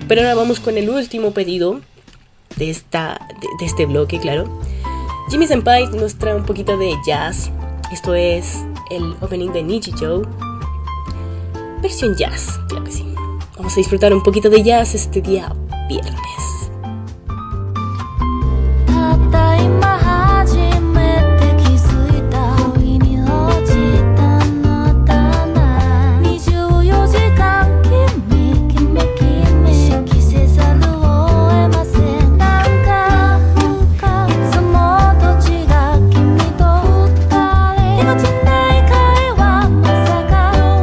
Pero ahora vamos con el último pedido de, esta, de, de este bloque, claro. Jimmy Senpai nos trae un poquito de jazz. Esto es el opening de Nichijou, versión jazz, claro que sí. Vamos a disfrutar un poquito de jazz este día viernes.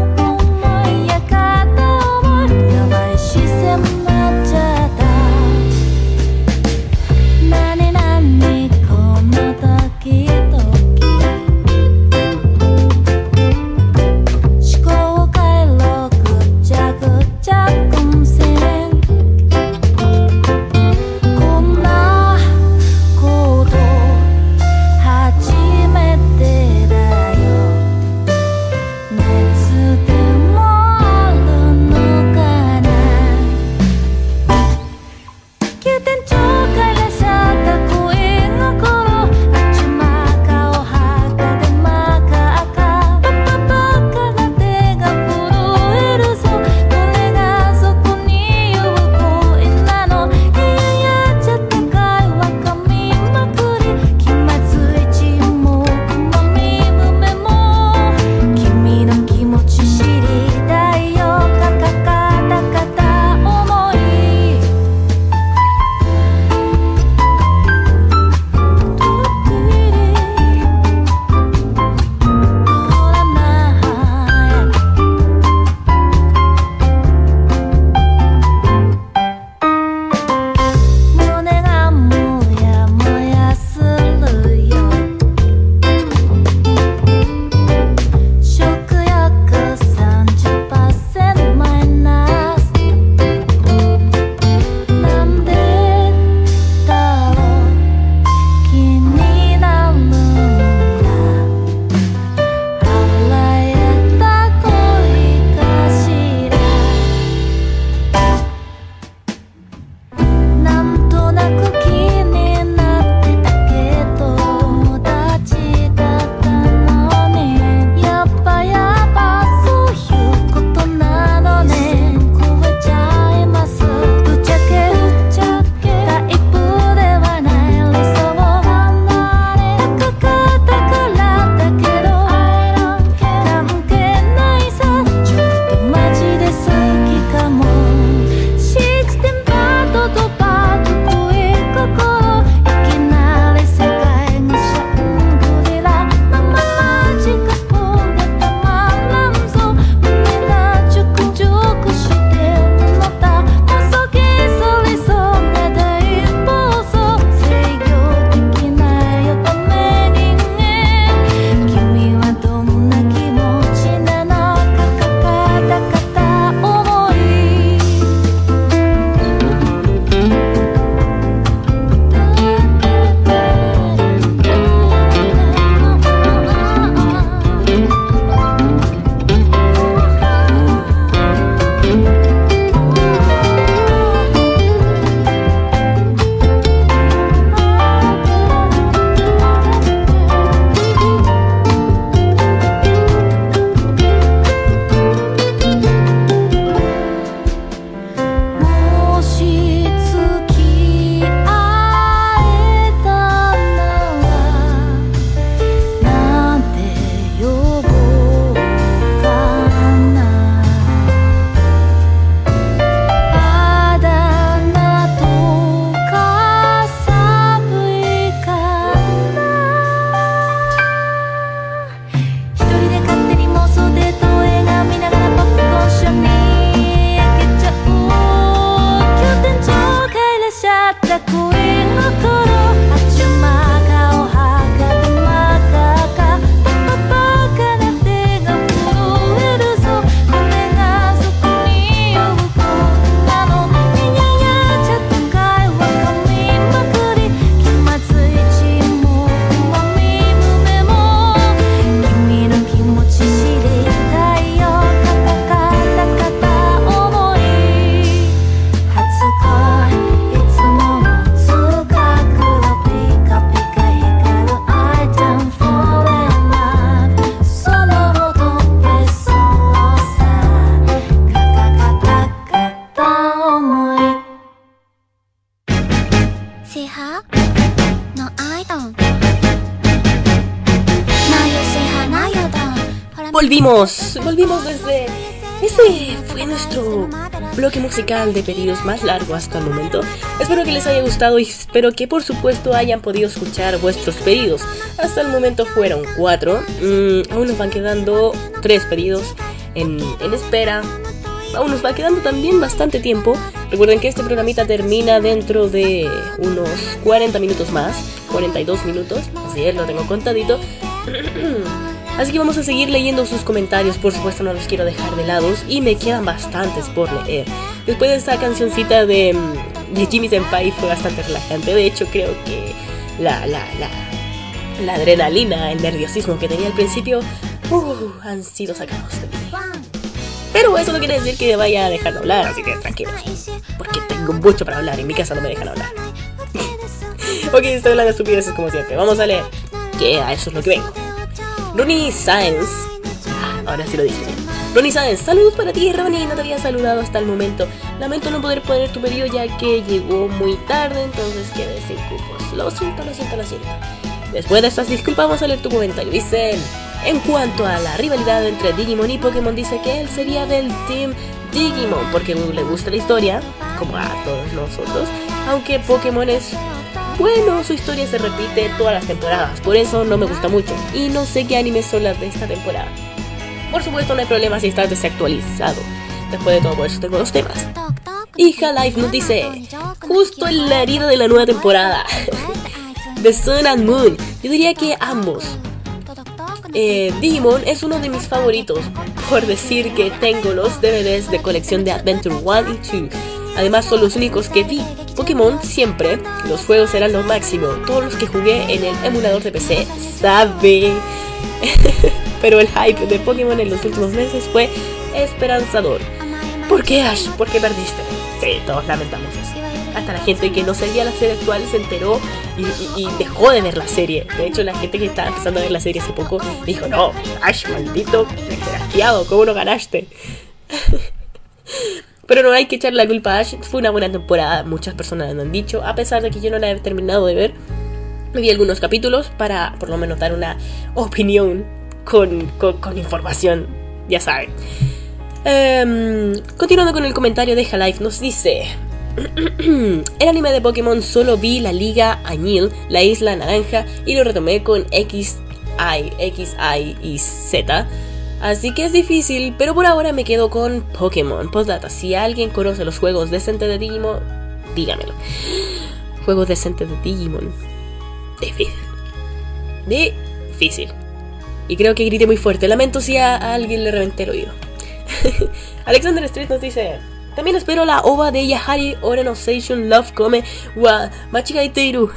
「 Volvimos, volvimos desde... Ese fue nuestro bloque musical de pedidos más largo hasta el momento. Espero que les haya gustado y espero que por supuesto hayan podido escuchar vuestros pedidos. Hasta el momento fueron cuatro, mm, aún nos van quedando tres pedidos en, en espera. Aún nos va quedando también bastante tiempo. Recuerden que este programita termina dentro de unos cuarenta minutos más, cuarenta y dos minutos, así es, lo tengo contadito. Así que vamos a seguir leyendo sus comentarios, por supuesto no los quiero dejar de lado y me quedan bastantes por leer. Después de esta cancioncita de, de Jimmy Senpai fue bastante relajante, de hecho creo que la, la, la, la adrenalina, el nerviosismo que tenía al principio uh, han sido sacados de mí. Pero eso no quiere decir que vaya a dejar de hablar, así que tranquilos, porque tengo mucho para hablar, en mi casa no me dejan hablar. Ok, estoy hablando de estupideces como siempre, vamos a leer, que a eso es lo que vengo. Ronnie Sáenz, ah, ahora sí lo dije. Ronnie Sáenz, saludos para ti, Ronnie, no te había saludado hasta el momento. Lamento no poder poner tu pedido ya que llegó muy tarde, entonces quedé sin cupos. Lo siento, lo siento, lo siento. Después de estas disculpas vamos a leer tu comentario. Dice, en cuanto a la rivalidad entre Digimon y Pokémon, dice que él sería del Team Digimon porque le gusta la historia, como a todos nosotros, aunque Pokémon es... bueno, su historia se repite todas las temporadas, por eso no me gusta mucho. Y no sé qué animes son las de esta temporada. Por supuesto no hay problema si estás desactualizado. Después de todo, por eso tengo dos temas. Y Half-Life nos dice, justo en la herida de la nueva temporada de Sun and Moon. Yo diría que ambos. eh, Digimon es uno de mis favoritos, por decir que tengo los D V Ds de colección de Adventure uno y dos. Además son los únicos que vi. Pokémon siempre, los juegos eran lo máximo. Todos los que jugué en el emulador de P C sabe. Pero el hype de Pokémon en los últimos meses fue esperanzador. ¿Por qué, Ash? ¿Por qué perdiste? Sí, todos lamentamos eso. Hasta la gente que no seguía la serie actual se enteró y, y, y dejó de ver la serie. De hecho, la gente que estaba empezando a ver la serie hace poco dijo, no, Ash, maldito desgraciado, ¿cómo no ganaste? Pero no hay que echar la culpa a Ash, fue una buena temporada, muchas personas lo han dicho, a pesar de que yo no la he terminado de ver. Me vi algunos capítulos para por lo menos dar una opinión con, con, con información, ya saben. Um, continuando con el comentario de Half-Life, nos dice... el anime de Pokémon solo vi la Liga Añil, la Isla Naranja y lo retomé con X, Y, X, Y y Z. Así que es difícil, pero por ahora me quedo con Pokémon. Postdata, si alguien conoce los juegos decentes de Digimon, dígamelo. Juegos decentes de Digimon. Difícil. Difícil. Y creo que grité muy fuerte. Lamento si a alguien le reventé el oído. Alexander Street nos dice... también espero la ova de Yahari Orenosation Love Come wa Machigaiteiru.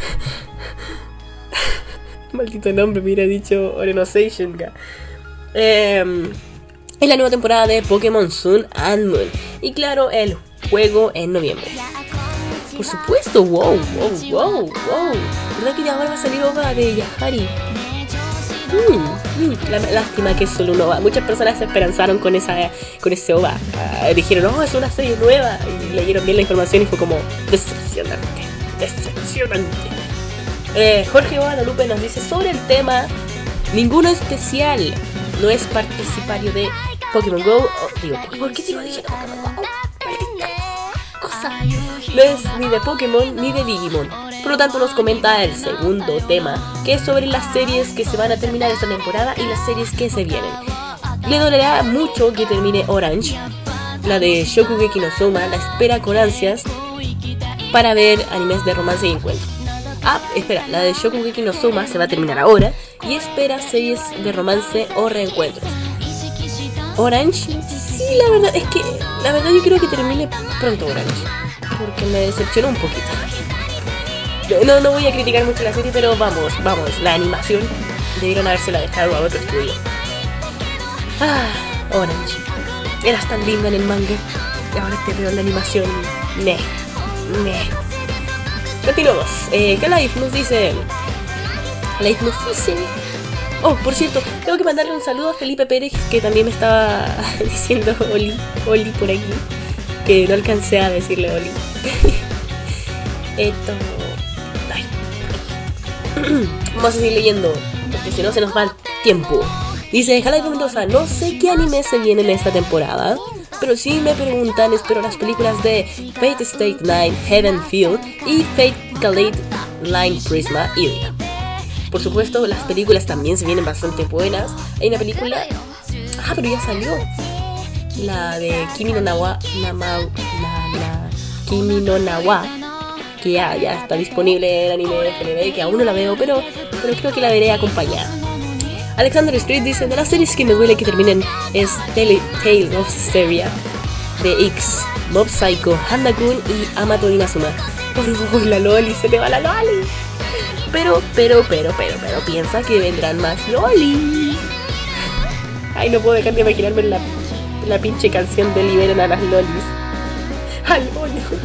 Maldito nombre, me hubiera dicho Orenosation ga. Eh, en la nueva temporada de Pokémon Sun and Moon. Y claro, el juego en noviembre. Por supuesto, wow, wow, wow, wow. ¿Verdad que ya ahora va a salir ova de Yahari? Mm, mm, la, lástima que es solo un ova. Muchas personas se esperanzaron con esa con ese ova. Uh, dijeron, no, es una serie nueva. Y leyeron bien la información y fue como decepcionante. Decepcionante. Eh, Jorge Guadalupe nos dice sobre el tema: ninguno especial. No es participario de Pokémon Go. Oh, digo, ¿por qué sigo diciendo Pokémon Go? Maldita cosa. No es ni de Pokémon ni de Digimon. Por lo tanto nos comenta el segundo tema, que es sobre las series que se van a terminar esta temporada y las series que se vienen. Le dolerá mucho que termine Orange. La de Shokugeki no Soma la espera con ansias para ver animes de romance y encuentro. Ah, espera, la de Shokugeki no Soma se va a terminar ahora y espera series de romance o reencuentros. Orange, sí, la verdad es que la verdad yo creo que termine pronto Orange, porque me decepcionó un poquito. No, no voy a criticar mucho la serie, pero vamos, vamos, la animación debieron habérsela dejado a otro estudio. Ah, Orange, eras tan linda en el manga y ahora te veo en la animación. Meh, meh. Continuamos. Eh, Half-Life nos dice... Half-Life nos dice... Oh, por cierto, tengo que mandarle un saludo a Felipe Pérez, que también me estaba diciendo Oli, Oli por aquí, que no alcancé a decirle Oli. Esto... Nine. Vamos a seguir leyendo, porque si no se nos va el tiempo. Dice Jalaico Mendoza, no sé qué anime se viene en esta temporada, pero si me preguntan, espero las películas de Fate State Nine, Heaven Field y Fate Calate Line Prisma Iria. Por supuesto, las películas también se vienen bastante buenas. Hay una película... Ah, pero ya salió. La de Kimi no Nawa... Nama, na, na, Kimi no Nawa, que ya, ya está disponible en anime de F N B, que aún no la veo, pero, pero creo que la veré acompañada. Alexander Street dice, de las series que me duele que terminen es Tale, Tale of Hysteria, de X, Mob Psycho, Handa-kun y Amato Inazuma. Por favor, la Loli, se te va la Loli. Pero, pero, pero, pero, pero, piensa que vendrán más Loli. Ay, no puedo dejar de imaginarme la, la pinche canción de Liberen a las Lolis. Ay, no, no.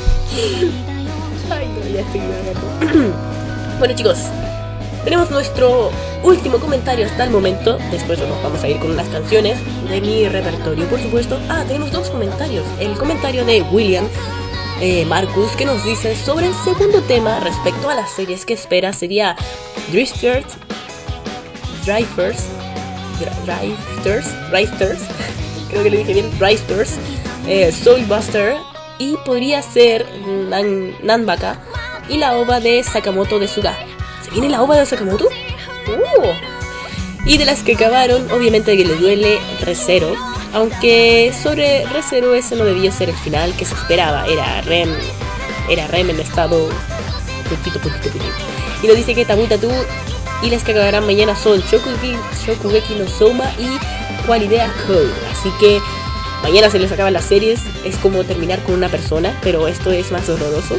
Ay, no, ya estoy grabando. Bueno, chicos, tenemos nuestro último comentario hasta el momento. Después nos vamos a ir con unas canciones de mi repertorio, por supuesto. Ah, tenemos dos comentarios. El comentario de William eh, Marcus, que nos dice sobre el segundo tema respecto a las series que espera sería Drifters, Drivers, Drifters, Drifters, creo que le dije bien, Drifters, eh, Soulbuster, y podría ser Nan, Nanbaka y la ova de Sakamoto de Suga. ¿Se viene la ova de Sakamoto? Uh. Y de las que acabaron, obviamente que le duele Re:Zero, aunque sobre Re:Zero ese no debió ser el final que se esperaba. Era Rem, era Rem en estado puntito, puntito, puntito. Y nos dice que Tabu Tattoo y las que acabarán mañana son Shokugeki, Shokugeki no Soma y Qualidea Code. Así que mañana se les acaban las series. Es como terminar con una persona, pero esto es más horroroso.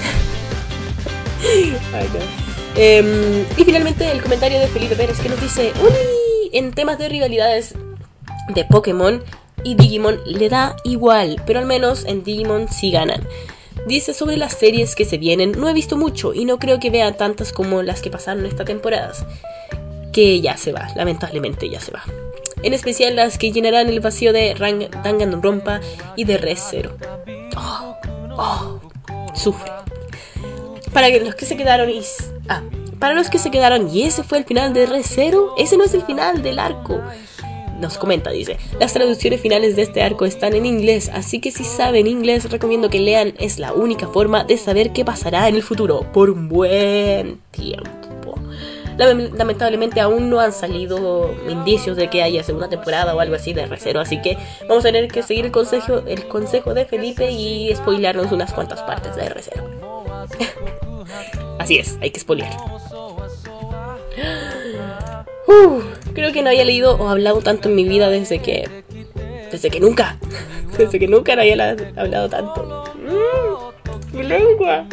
Ay, no. Eh, y finalmente el comentario de Felipe Pérez, que nos dice: uy, en temas de rivalidades de Pokémon y Digimon le da igual, pero al menos en Digimon sí ganan. Dice sobre las series que se vienen, no he visto mucho y no creo que vea tantas como las que pasaron esta temporada, que ya se va, lamentablemente ya se va. En especial las que llenarán el vacío de Rang, Danganronpa y de Re:Zero. Oh, oh, sufre. Para los que se quedaron y... Ah, para los que se quedaron y ese fue el final de Re:Zero, ese no es el final del arco. Nos comenta, dice, las traducciones finales de este arco están en inglés, así que si saben inglés recomiendo que lean, es la única forma de saber qué pasará en el futuro, por un buen tiempo. Lamentablemente aún no han salido indicios de que haya segunda temporada o algo así de Re:Zero, así que vamos a tener que seguir el consejo, el consejo de Felipe y spoilearnos unas cuantas partes de Re:Zero. Así es, hay que spoilear. Uh, creo que no había leído o hablado tanto en mi vida desde que... Desde que nunca. Desde que nunca no había la, hablado tanto. Mm, ¡Mi lengua!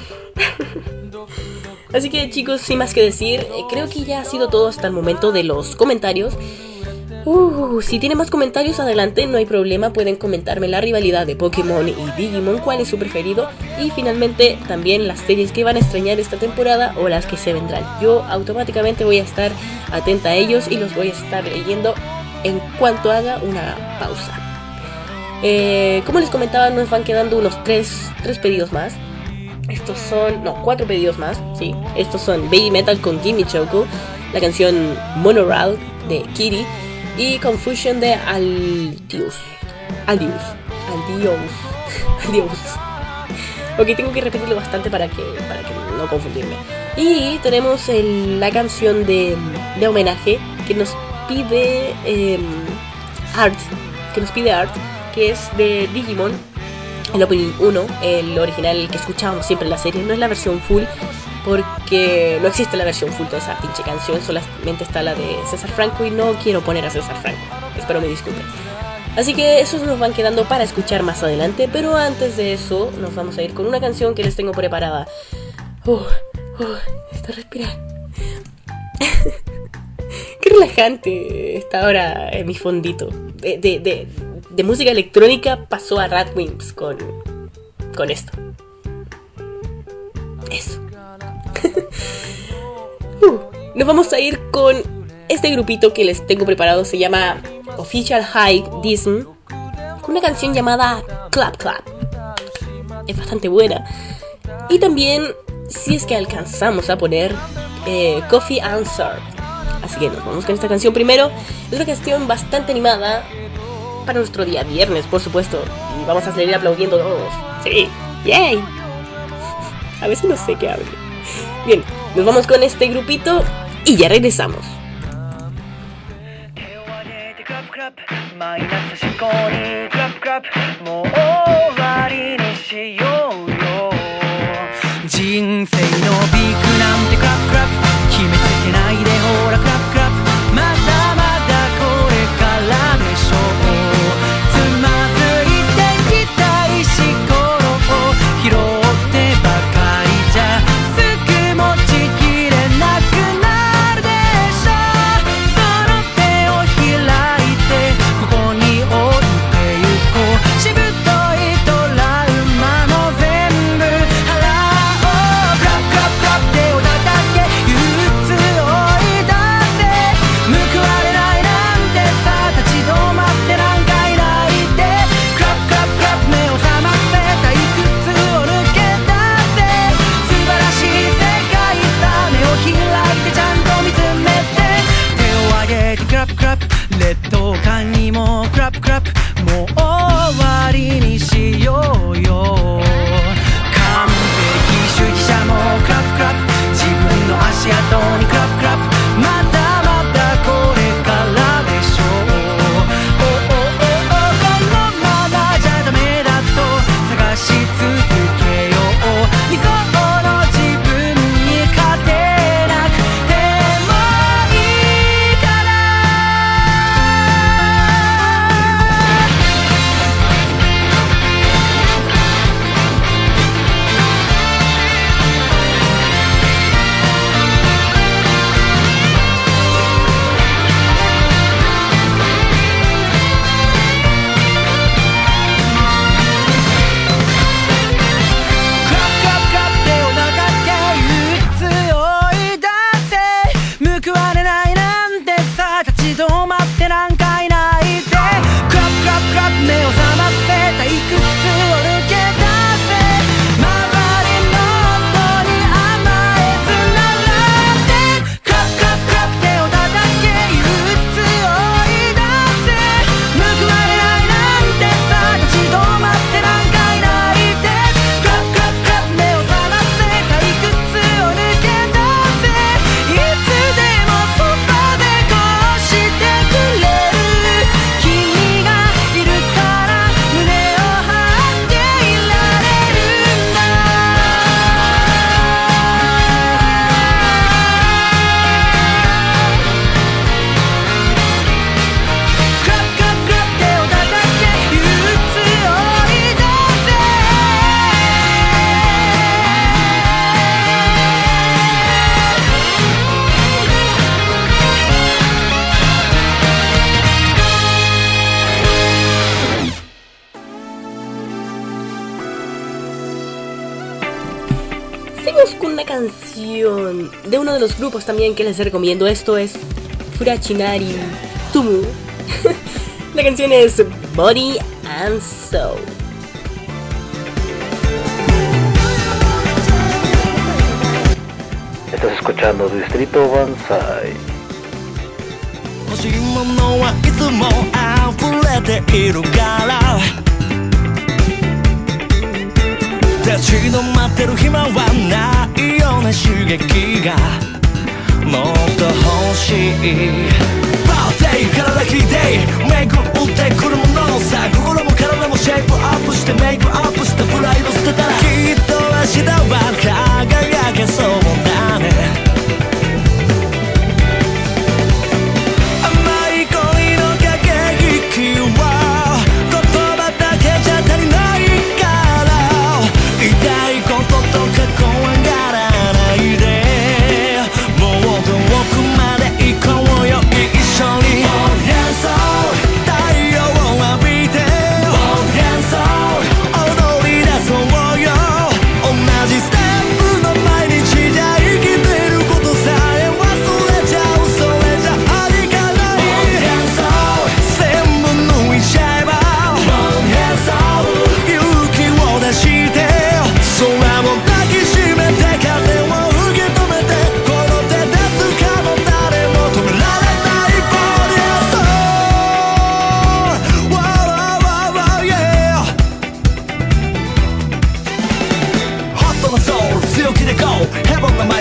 Así que chicos, sin más que decir, eh, creo que ya ha sido todo hasta el momento de los comentarios. Uh, si tienen más comentarios, adelante, no hay problema. Pueden comentarme la rivalidad de Pokémon y Digimon, cuál es su preferido. Y finalmente también las series que van a extrañar esta temporada o las que se vendrán. Yo automáticamente voy a estar atenta a ellos y los voy a estar leyendo en cuanto haga una pausa. eh, Como les comentaba, nos van quedando unos tres, tres pedidos más. Estos son, no, cuatro pedidos más, sí. Estos son Baby Metal con Gimme Choco, la canción Monorail de Kitty y Confusion de Aldius. Aldius. Aldius. Aldius. Ok, tengo que repetirlo bastante para que, para que no confundirme. Y tenemos el, la canción de, de homenaje que nos pide eh, Art, que nos pide Art, que es de Digimon, el Opening uno, el original que escuchábamos siempre en la serie. No es la versión full, porque no existe la versión full de esa pinche canción, solamente está la de César Franco y no quiero poner a César Franco, espero me disculpen. Así que esos nos van quedando para escuchar más adelante, pero antes de eso nos vamos a ir con una canción que les tengo preparada. Uh, uh, está respirar. Qué relajante está ahora en mi fondito. De, de, de, de música electrónica pasó a Radwimps con, con esto. Eso. uh, nos vamos a ir con este grupito que les tengo preparado. Se llama Official High Dism, con una canción llamada Clap Clap. Es bastante buena. Y también si es que alcanzamos a poner eh, Coffee Answer. Así que nos vamos con esta canción primero. Es una canción bastante animada para nuestro día viernes, por supuesto. Y vamos a salir aplaudiendo todos. Sí, yay. A veces no sé qué hable. Bien, nos vamos con este grupito y ya regresamos. 人生のビッグなんてクラップクラップ決めつけないでほらクラップクラップまだまだこれからでしょうつまずいてきた石ころを拾ってばかりじゃすぐ持ちきれなくなるでしょその手を開いてここに置いてゆこうしぶといトラウマも全部劣等感にもクラップクラップもう終わりにしようよ完璧主義者もクラップクラップ自分の足跡にクラップクラップまだまだこれからでしょうおおおおこのままじゃダメだと探し続けよう理想の自分に勝てなくてもいいからcanción de uno de los grupos también que les recomiendo. Esto es Furachinari Tumu. La canción es Body and Soul. Estás escuchando Distrito Banzai. 欲しいものはいつも溢れているから立ち止まってる暇はないような刺激がもっと欲しいバーデイ体切りで巡ってくるものさ心も体もシェイプアップしてメイクアップしてプライド捨てたらきっと明日は輝けそうだね怖がらないでもっと奥まで行こうよ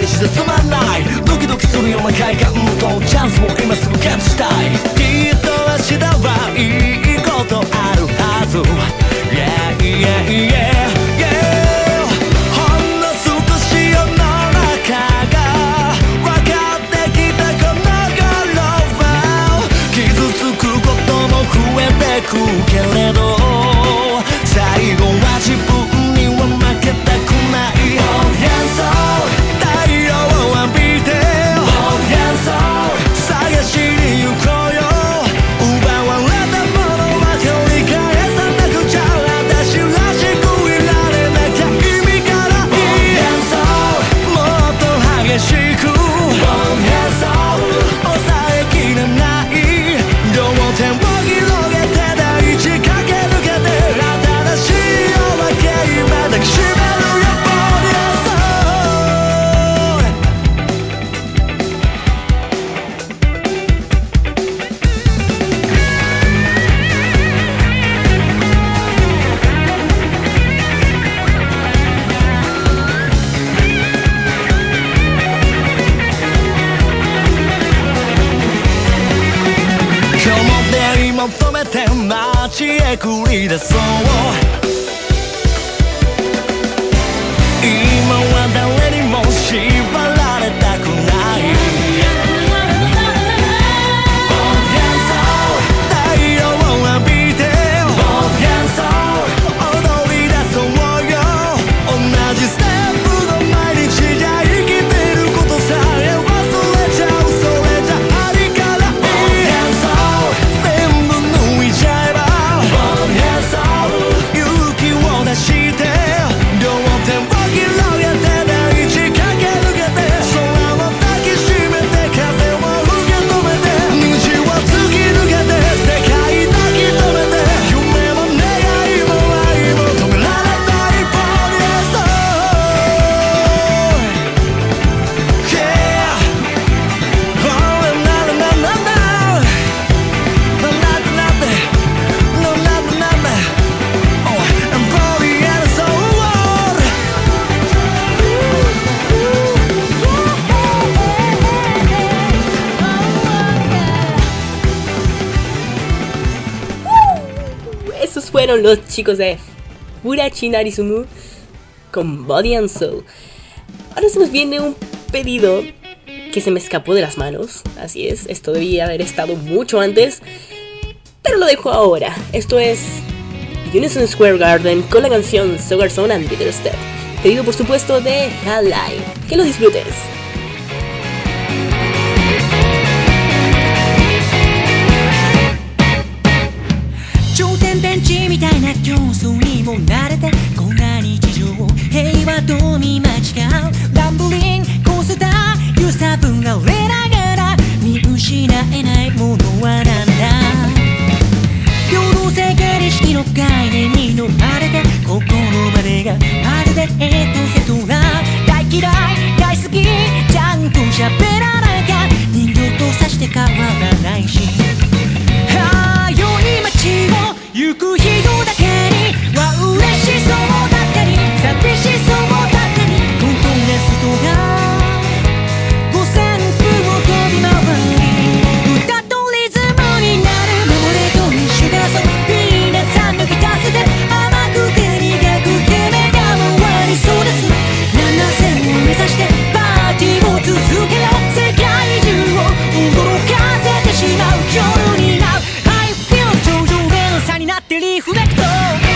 りしてつまんないドキドキするような快感とチャンスも今すぐキャッチしたいきっと明日はいいことあるはず Yeah yeah yeah yeah ほんの少し世の中が分かってきたこの頃は傷つくことも増えてくけれど最後は自分には負けたくない Both hands up 太陽を浴びて Both hands up 探しに行こうよ奪われたものは取り返さなくちゃ私らしくいられなきゃ意味がない Both hands up もっと激しく Both hands up 抑えきれない両手を広げて大地駆け抜けて新しい夜明け今抱きしめるよ Both hands up今日も出会い求めて街へ繰り出そう今は誰にも縛られたくないBoth hands up 太陽を浴びて Both hands up 踊り出そうよ同じステップの毎日じゃ生きてることさえ忘れちゃうそれじゃありからいい Both hands up 全部脱いじゃえば Both hands up 勇気を出して両手を広げて大地駆け抜けて空を抱きしめて風を受け止めて虹を突き抜けて世界抱き止めて夢も願いも愛も止められない Both hands up Yeah Oh na na na na na Na na na na No na na na na Oh and Both hands up Esos fueron los chicos de Furachinarisumu con Body and Soul. Ahora se nos viene un pedido que se me escapó de las manos. Así es, esto debía haber estado mucho antes, pero lo dejo ahora. Esto es Unison Square Garden con la canción Sugar Zone and Bitter Step, pedido por supuesto de Halai. Que lo disfrutes. 超天変地みたいな競争にも慣れてこんな日常を平和と見間違うランブリンコースター揺さぶられながら見失えないものはなんだ平等性形式の概念に飲まれて心までがまるでエトセトラ大嫌い大好きちゃんと喋らなきゃ人形とさして変わらないしああ良い街を行く人だけには嬉しそうだったり寂しそうだったりコントレストが五線譜を飛び回り歌とリズムになる守れと一緒だそう皆さんのギターステップ甘くて苦くて目が回りそうですななせんを目指してパーティーを続けよう世界中を驚かせてしまう夜になるI feel 頂上連鎖になってリフレクト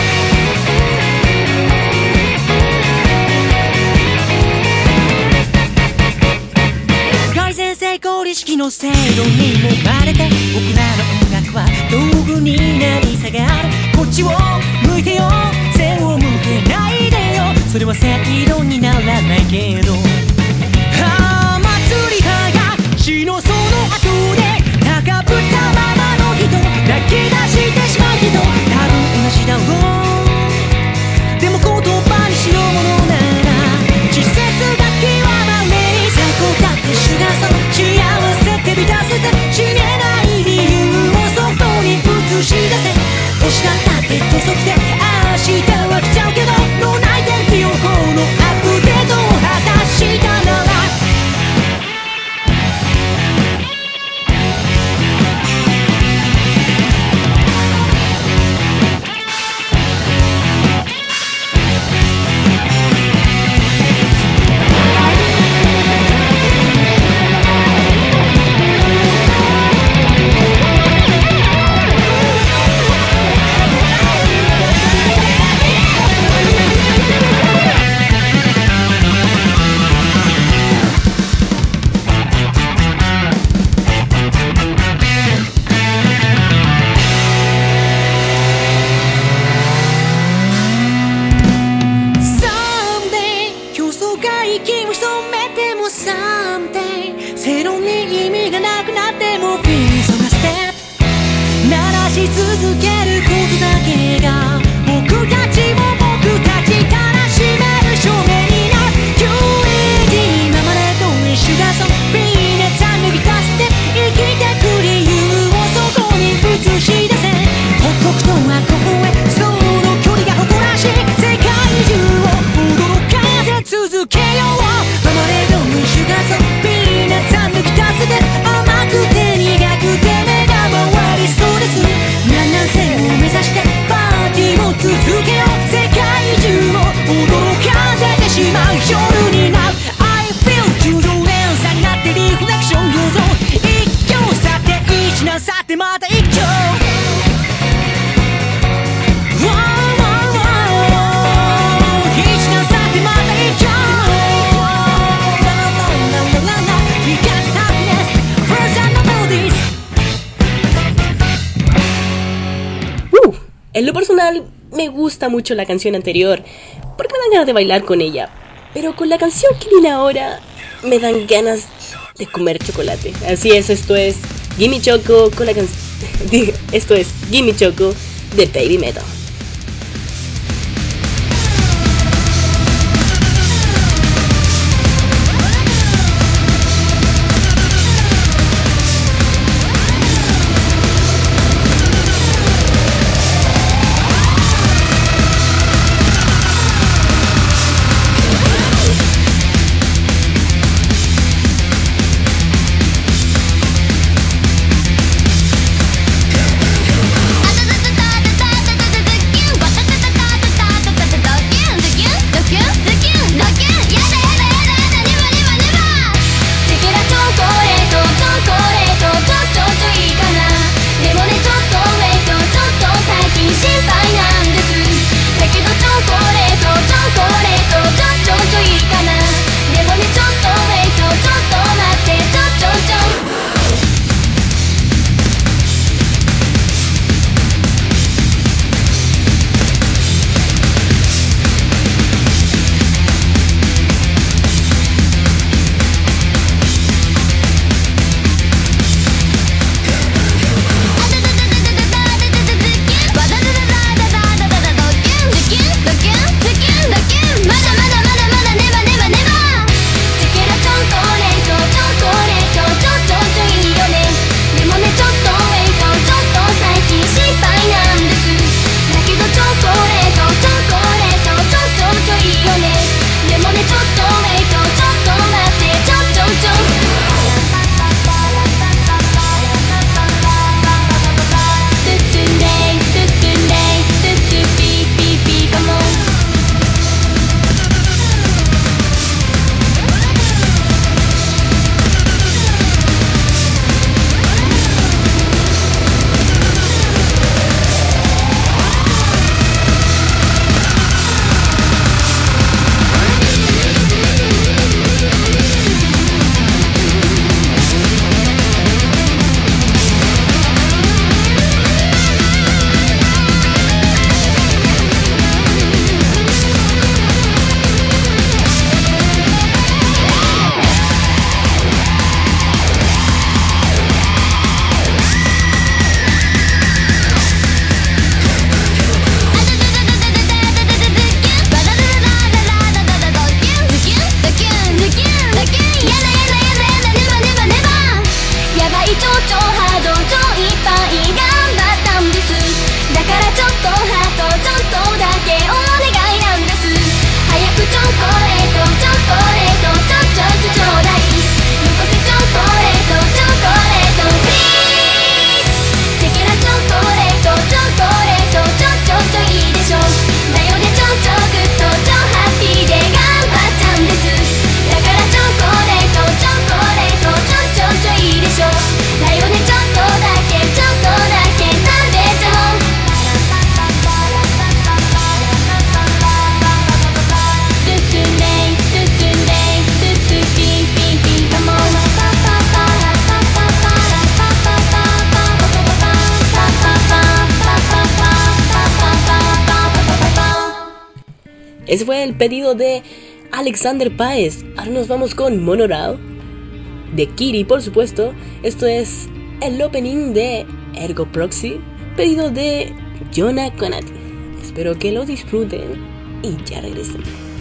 改善成功意識の制度にもまれて僕らの音楽は道具になり下がるこっちを向いてよ背を向けないでよそれは正論にならないけどああ祭り派が死のその後で高ぶったままの人泣き出してしまう人多分同じだろうでも言葉にしようものなら季節が極まれに最高だってシュガーソー幸せって満たせて死ねない理由を外に映し出せ欲しかったって遅くて明日は来ちゃうけど脳内天気予報のアップデートを果たしし続けることだけが僕たちを僕たちから占める証明になる。キューイーディー 今までと一緒だぞ。ピーナッツは脱ぎ足して生きてく理由をそこに映し出せ。北北東はここへその距離が誇らしい。世界中を驚かせ続けよう。今までと一緒だぞ。ピーナッツは脱ぎ足して甘くて苦くて目が回りそうです。南南線を目指してパーティーを続けよう。世界中を驚かせてしまう夜になる。 I feel じゅうよねん差になってリフレクション偶像一挙さて一難さてまた一挙。 En lo personal, me gusta mucho la canción anterior, porque me dan ganas de bailar con ella. Pero con la canción que viene ahora, me dan ganas de comer chocolate. Así es, esto es Gimme Choco con la canción... esto es Gimme Choco de Baby Metal. Ese fue el pedido de Alexander Páez. Ahora nos vamos con Monorail de Kiri, por supuesto. Esto es el opening de Ergo Proxy pedido de Jonah Conati. Espero que lo disfruten y ya regresen.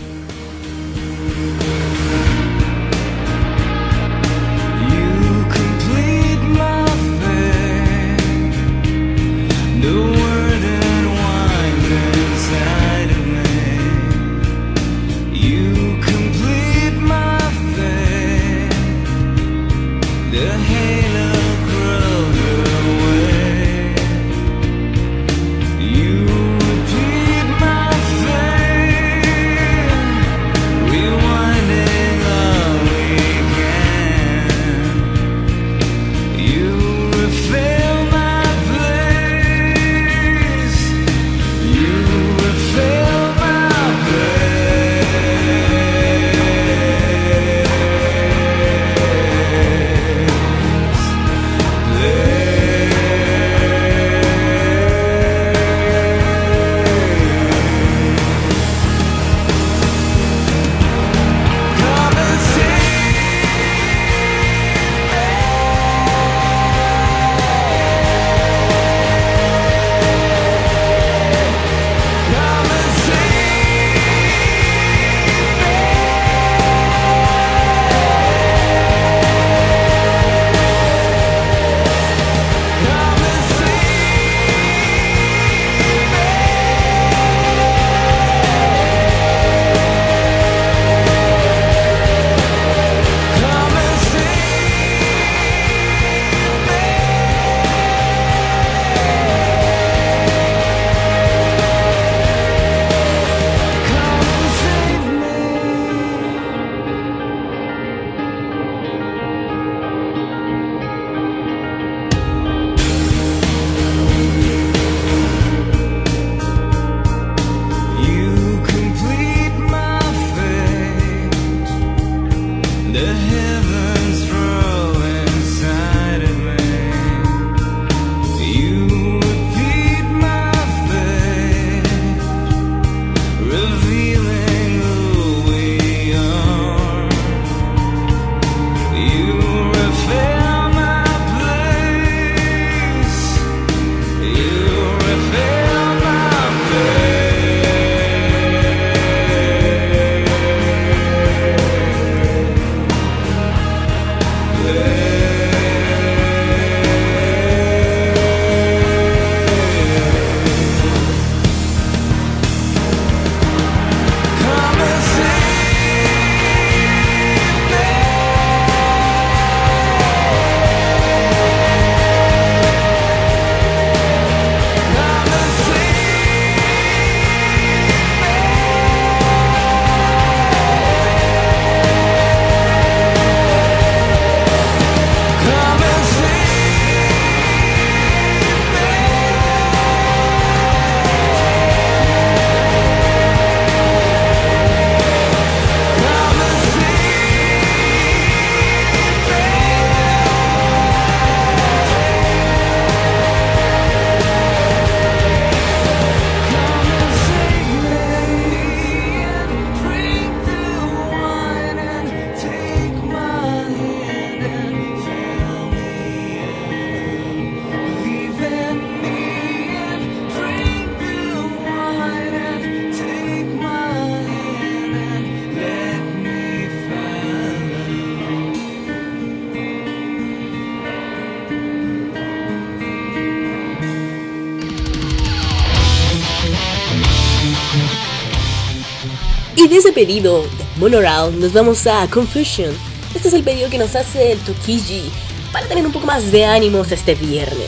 Y de ese pedido de Monorail nos vamos a Confusion. Este es el pedido que nos hace el Tokiji para tener un poco más de ánimos este viernes.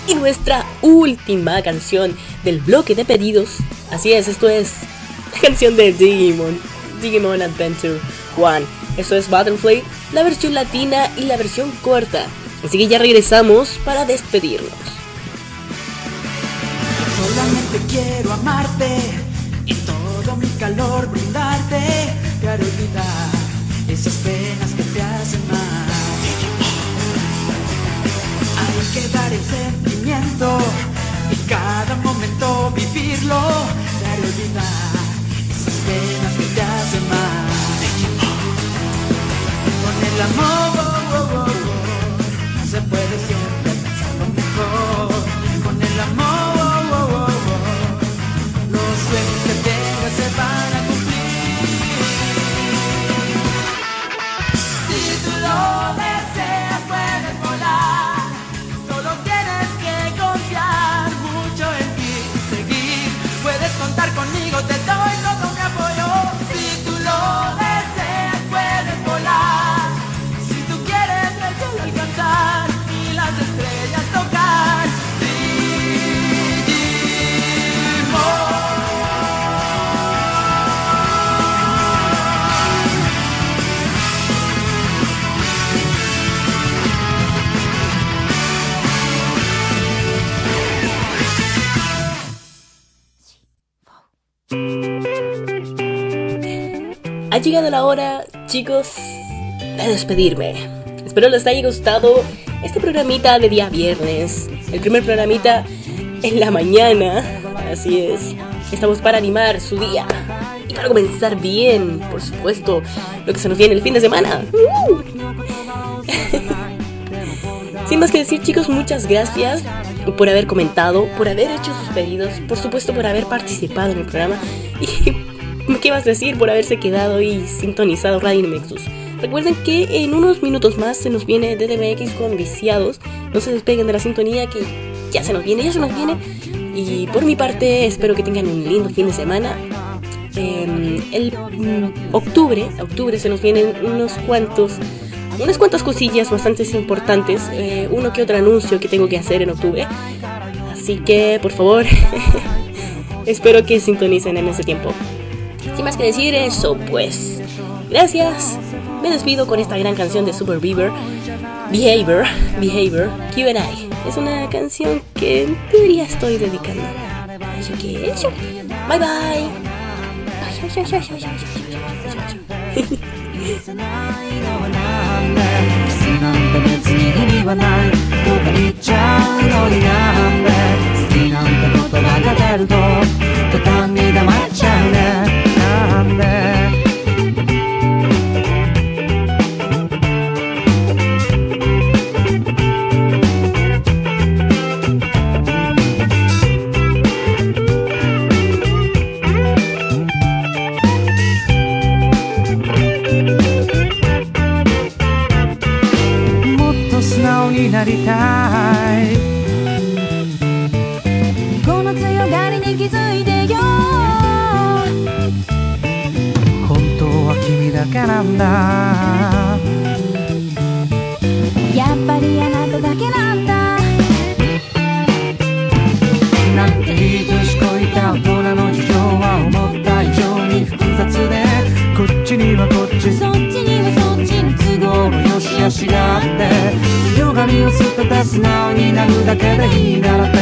Y nuestra última canción del bloque de pedidos, así es, esto es la canción de Digimon, Digimon Adventure uno. Esto es Butterfly, la versión latina y la versión corta. Así que ya regresamos para despedirnos. Solamente quiero amarte y todo mi calor brindarte, para olvidar esas penas que te hacen mal. Hay que dar el sentimiento y cada momento vivirlo, para olvidar esas penas que te hacen mal. Con el amor oh, oh, oh, se puede siempre pensar lo mejor. Con el amor oh, oh, oh, los sueños que tengas se van a cumplir. Si tú lo deseas puedes volar, solo tienes que confiar mucho en ti, seguir. Puedes contar conmigo, te doy todo mi apoyo. Si tú lo deseas puedes volar, si tú quieres el cielo alcanzar y las estrellas tocar. Ha llegado la hora, chicos, de despedirme. Espero les haya gustado este programita de día viernes, el primer programita en la mañana. Así es, estamos para animar su día y para comenzar bien, por supuesto, lo que se nos viene el fin de semana. ¡Uh! Sin más que decir, chicos, muchas gracias por haber comentado, por haber hecho sus pedidos, por supuesto por haber participado en el programa y ¿qué vas a decir? Por haberse quedado y sintonizado Radio Animexus. Recuerden que en unos minutos más se nos viene D D M X con Viciados. No se despeguen de la sintonía, que ya se nos viene, ya se nos viene. Y por mi parte espero que tengan un lindo fin de semana. Eh, el mm, octubre, octubre se nos vienen unos cuantos, unas cuantas cosillas bastante importantes. Eh, uno que otro anuncio que tengo que hacer en octubre. Así que por favor, espero que sintonicen en ese tiempo. Sin más que decir eso, pues gracias. Me despido con esta gran canción de Super Beaver, Behavior, Behavior, Q and I. Es una canción que en teoría estoy dedicando. Así que eso. Bye bye. Yoga にをすっと出すなおになるだけでいいなら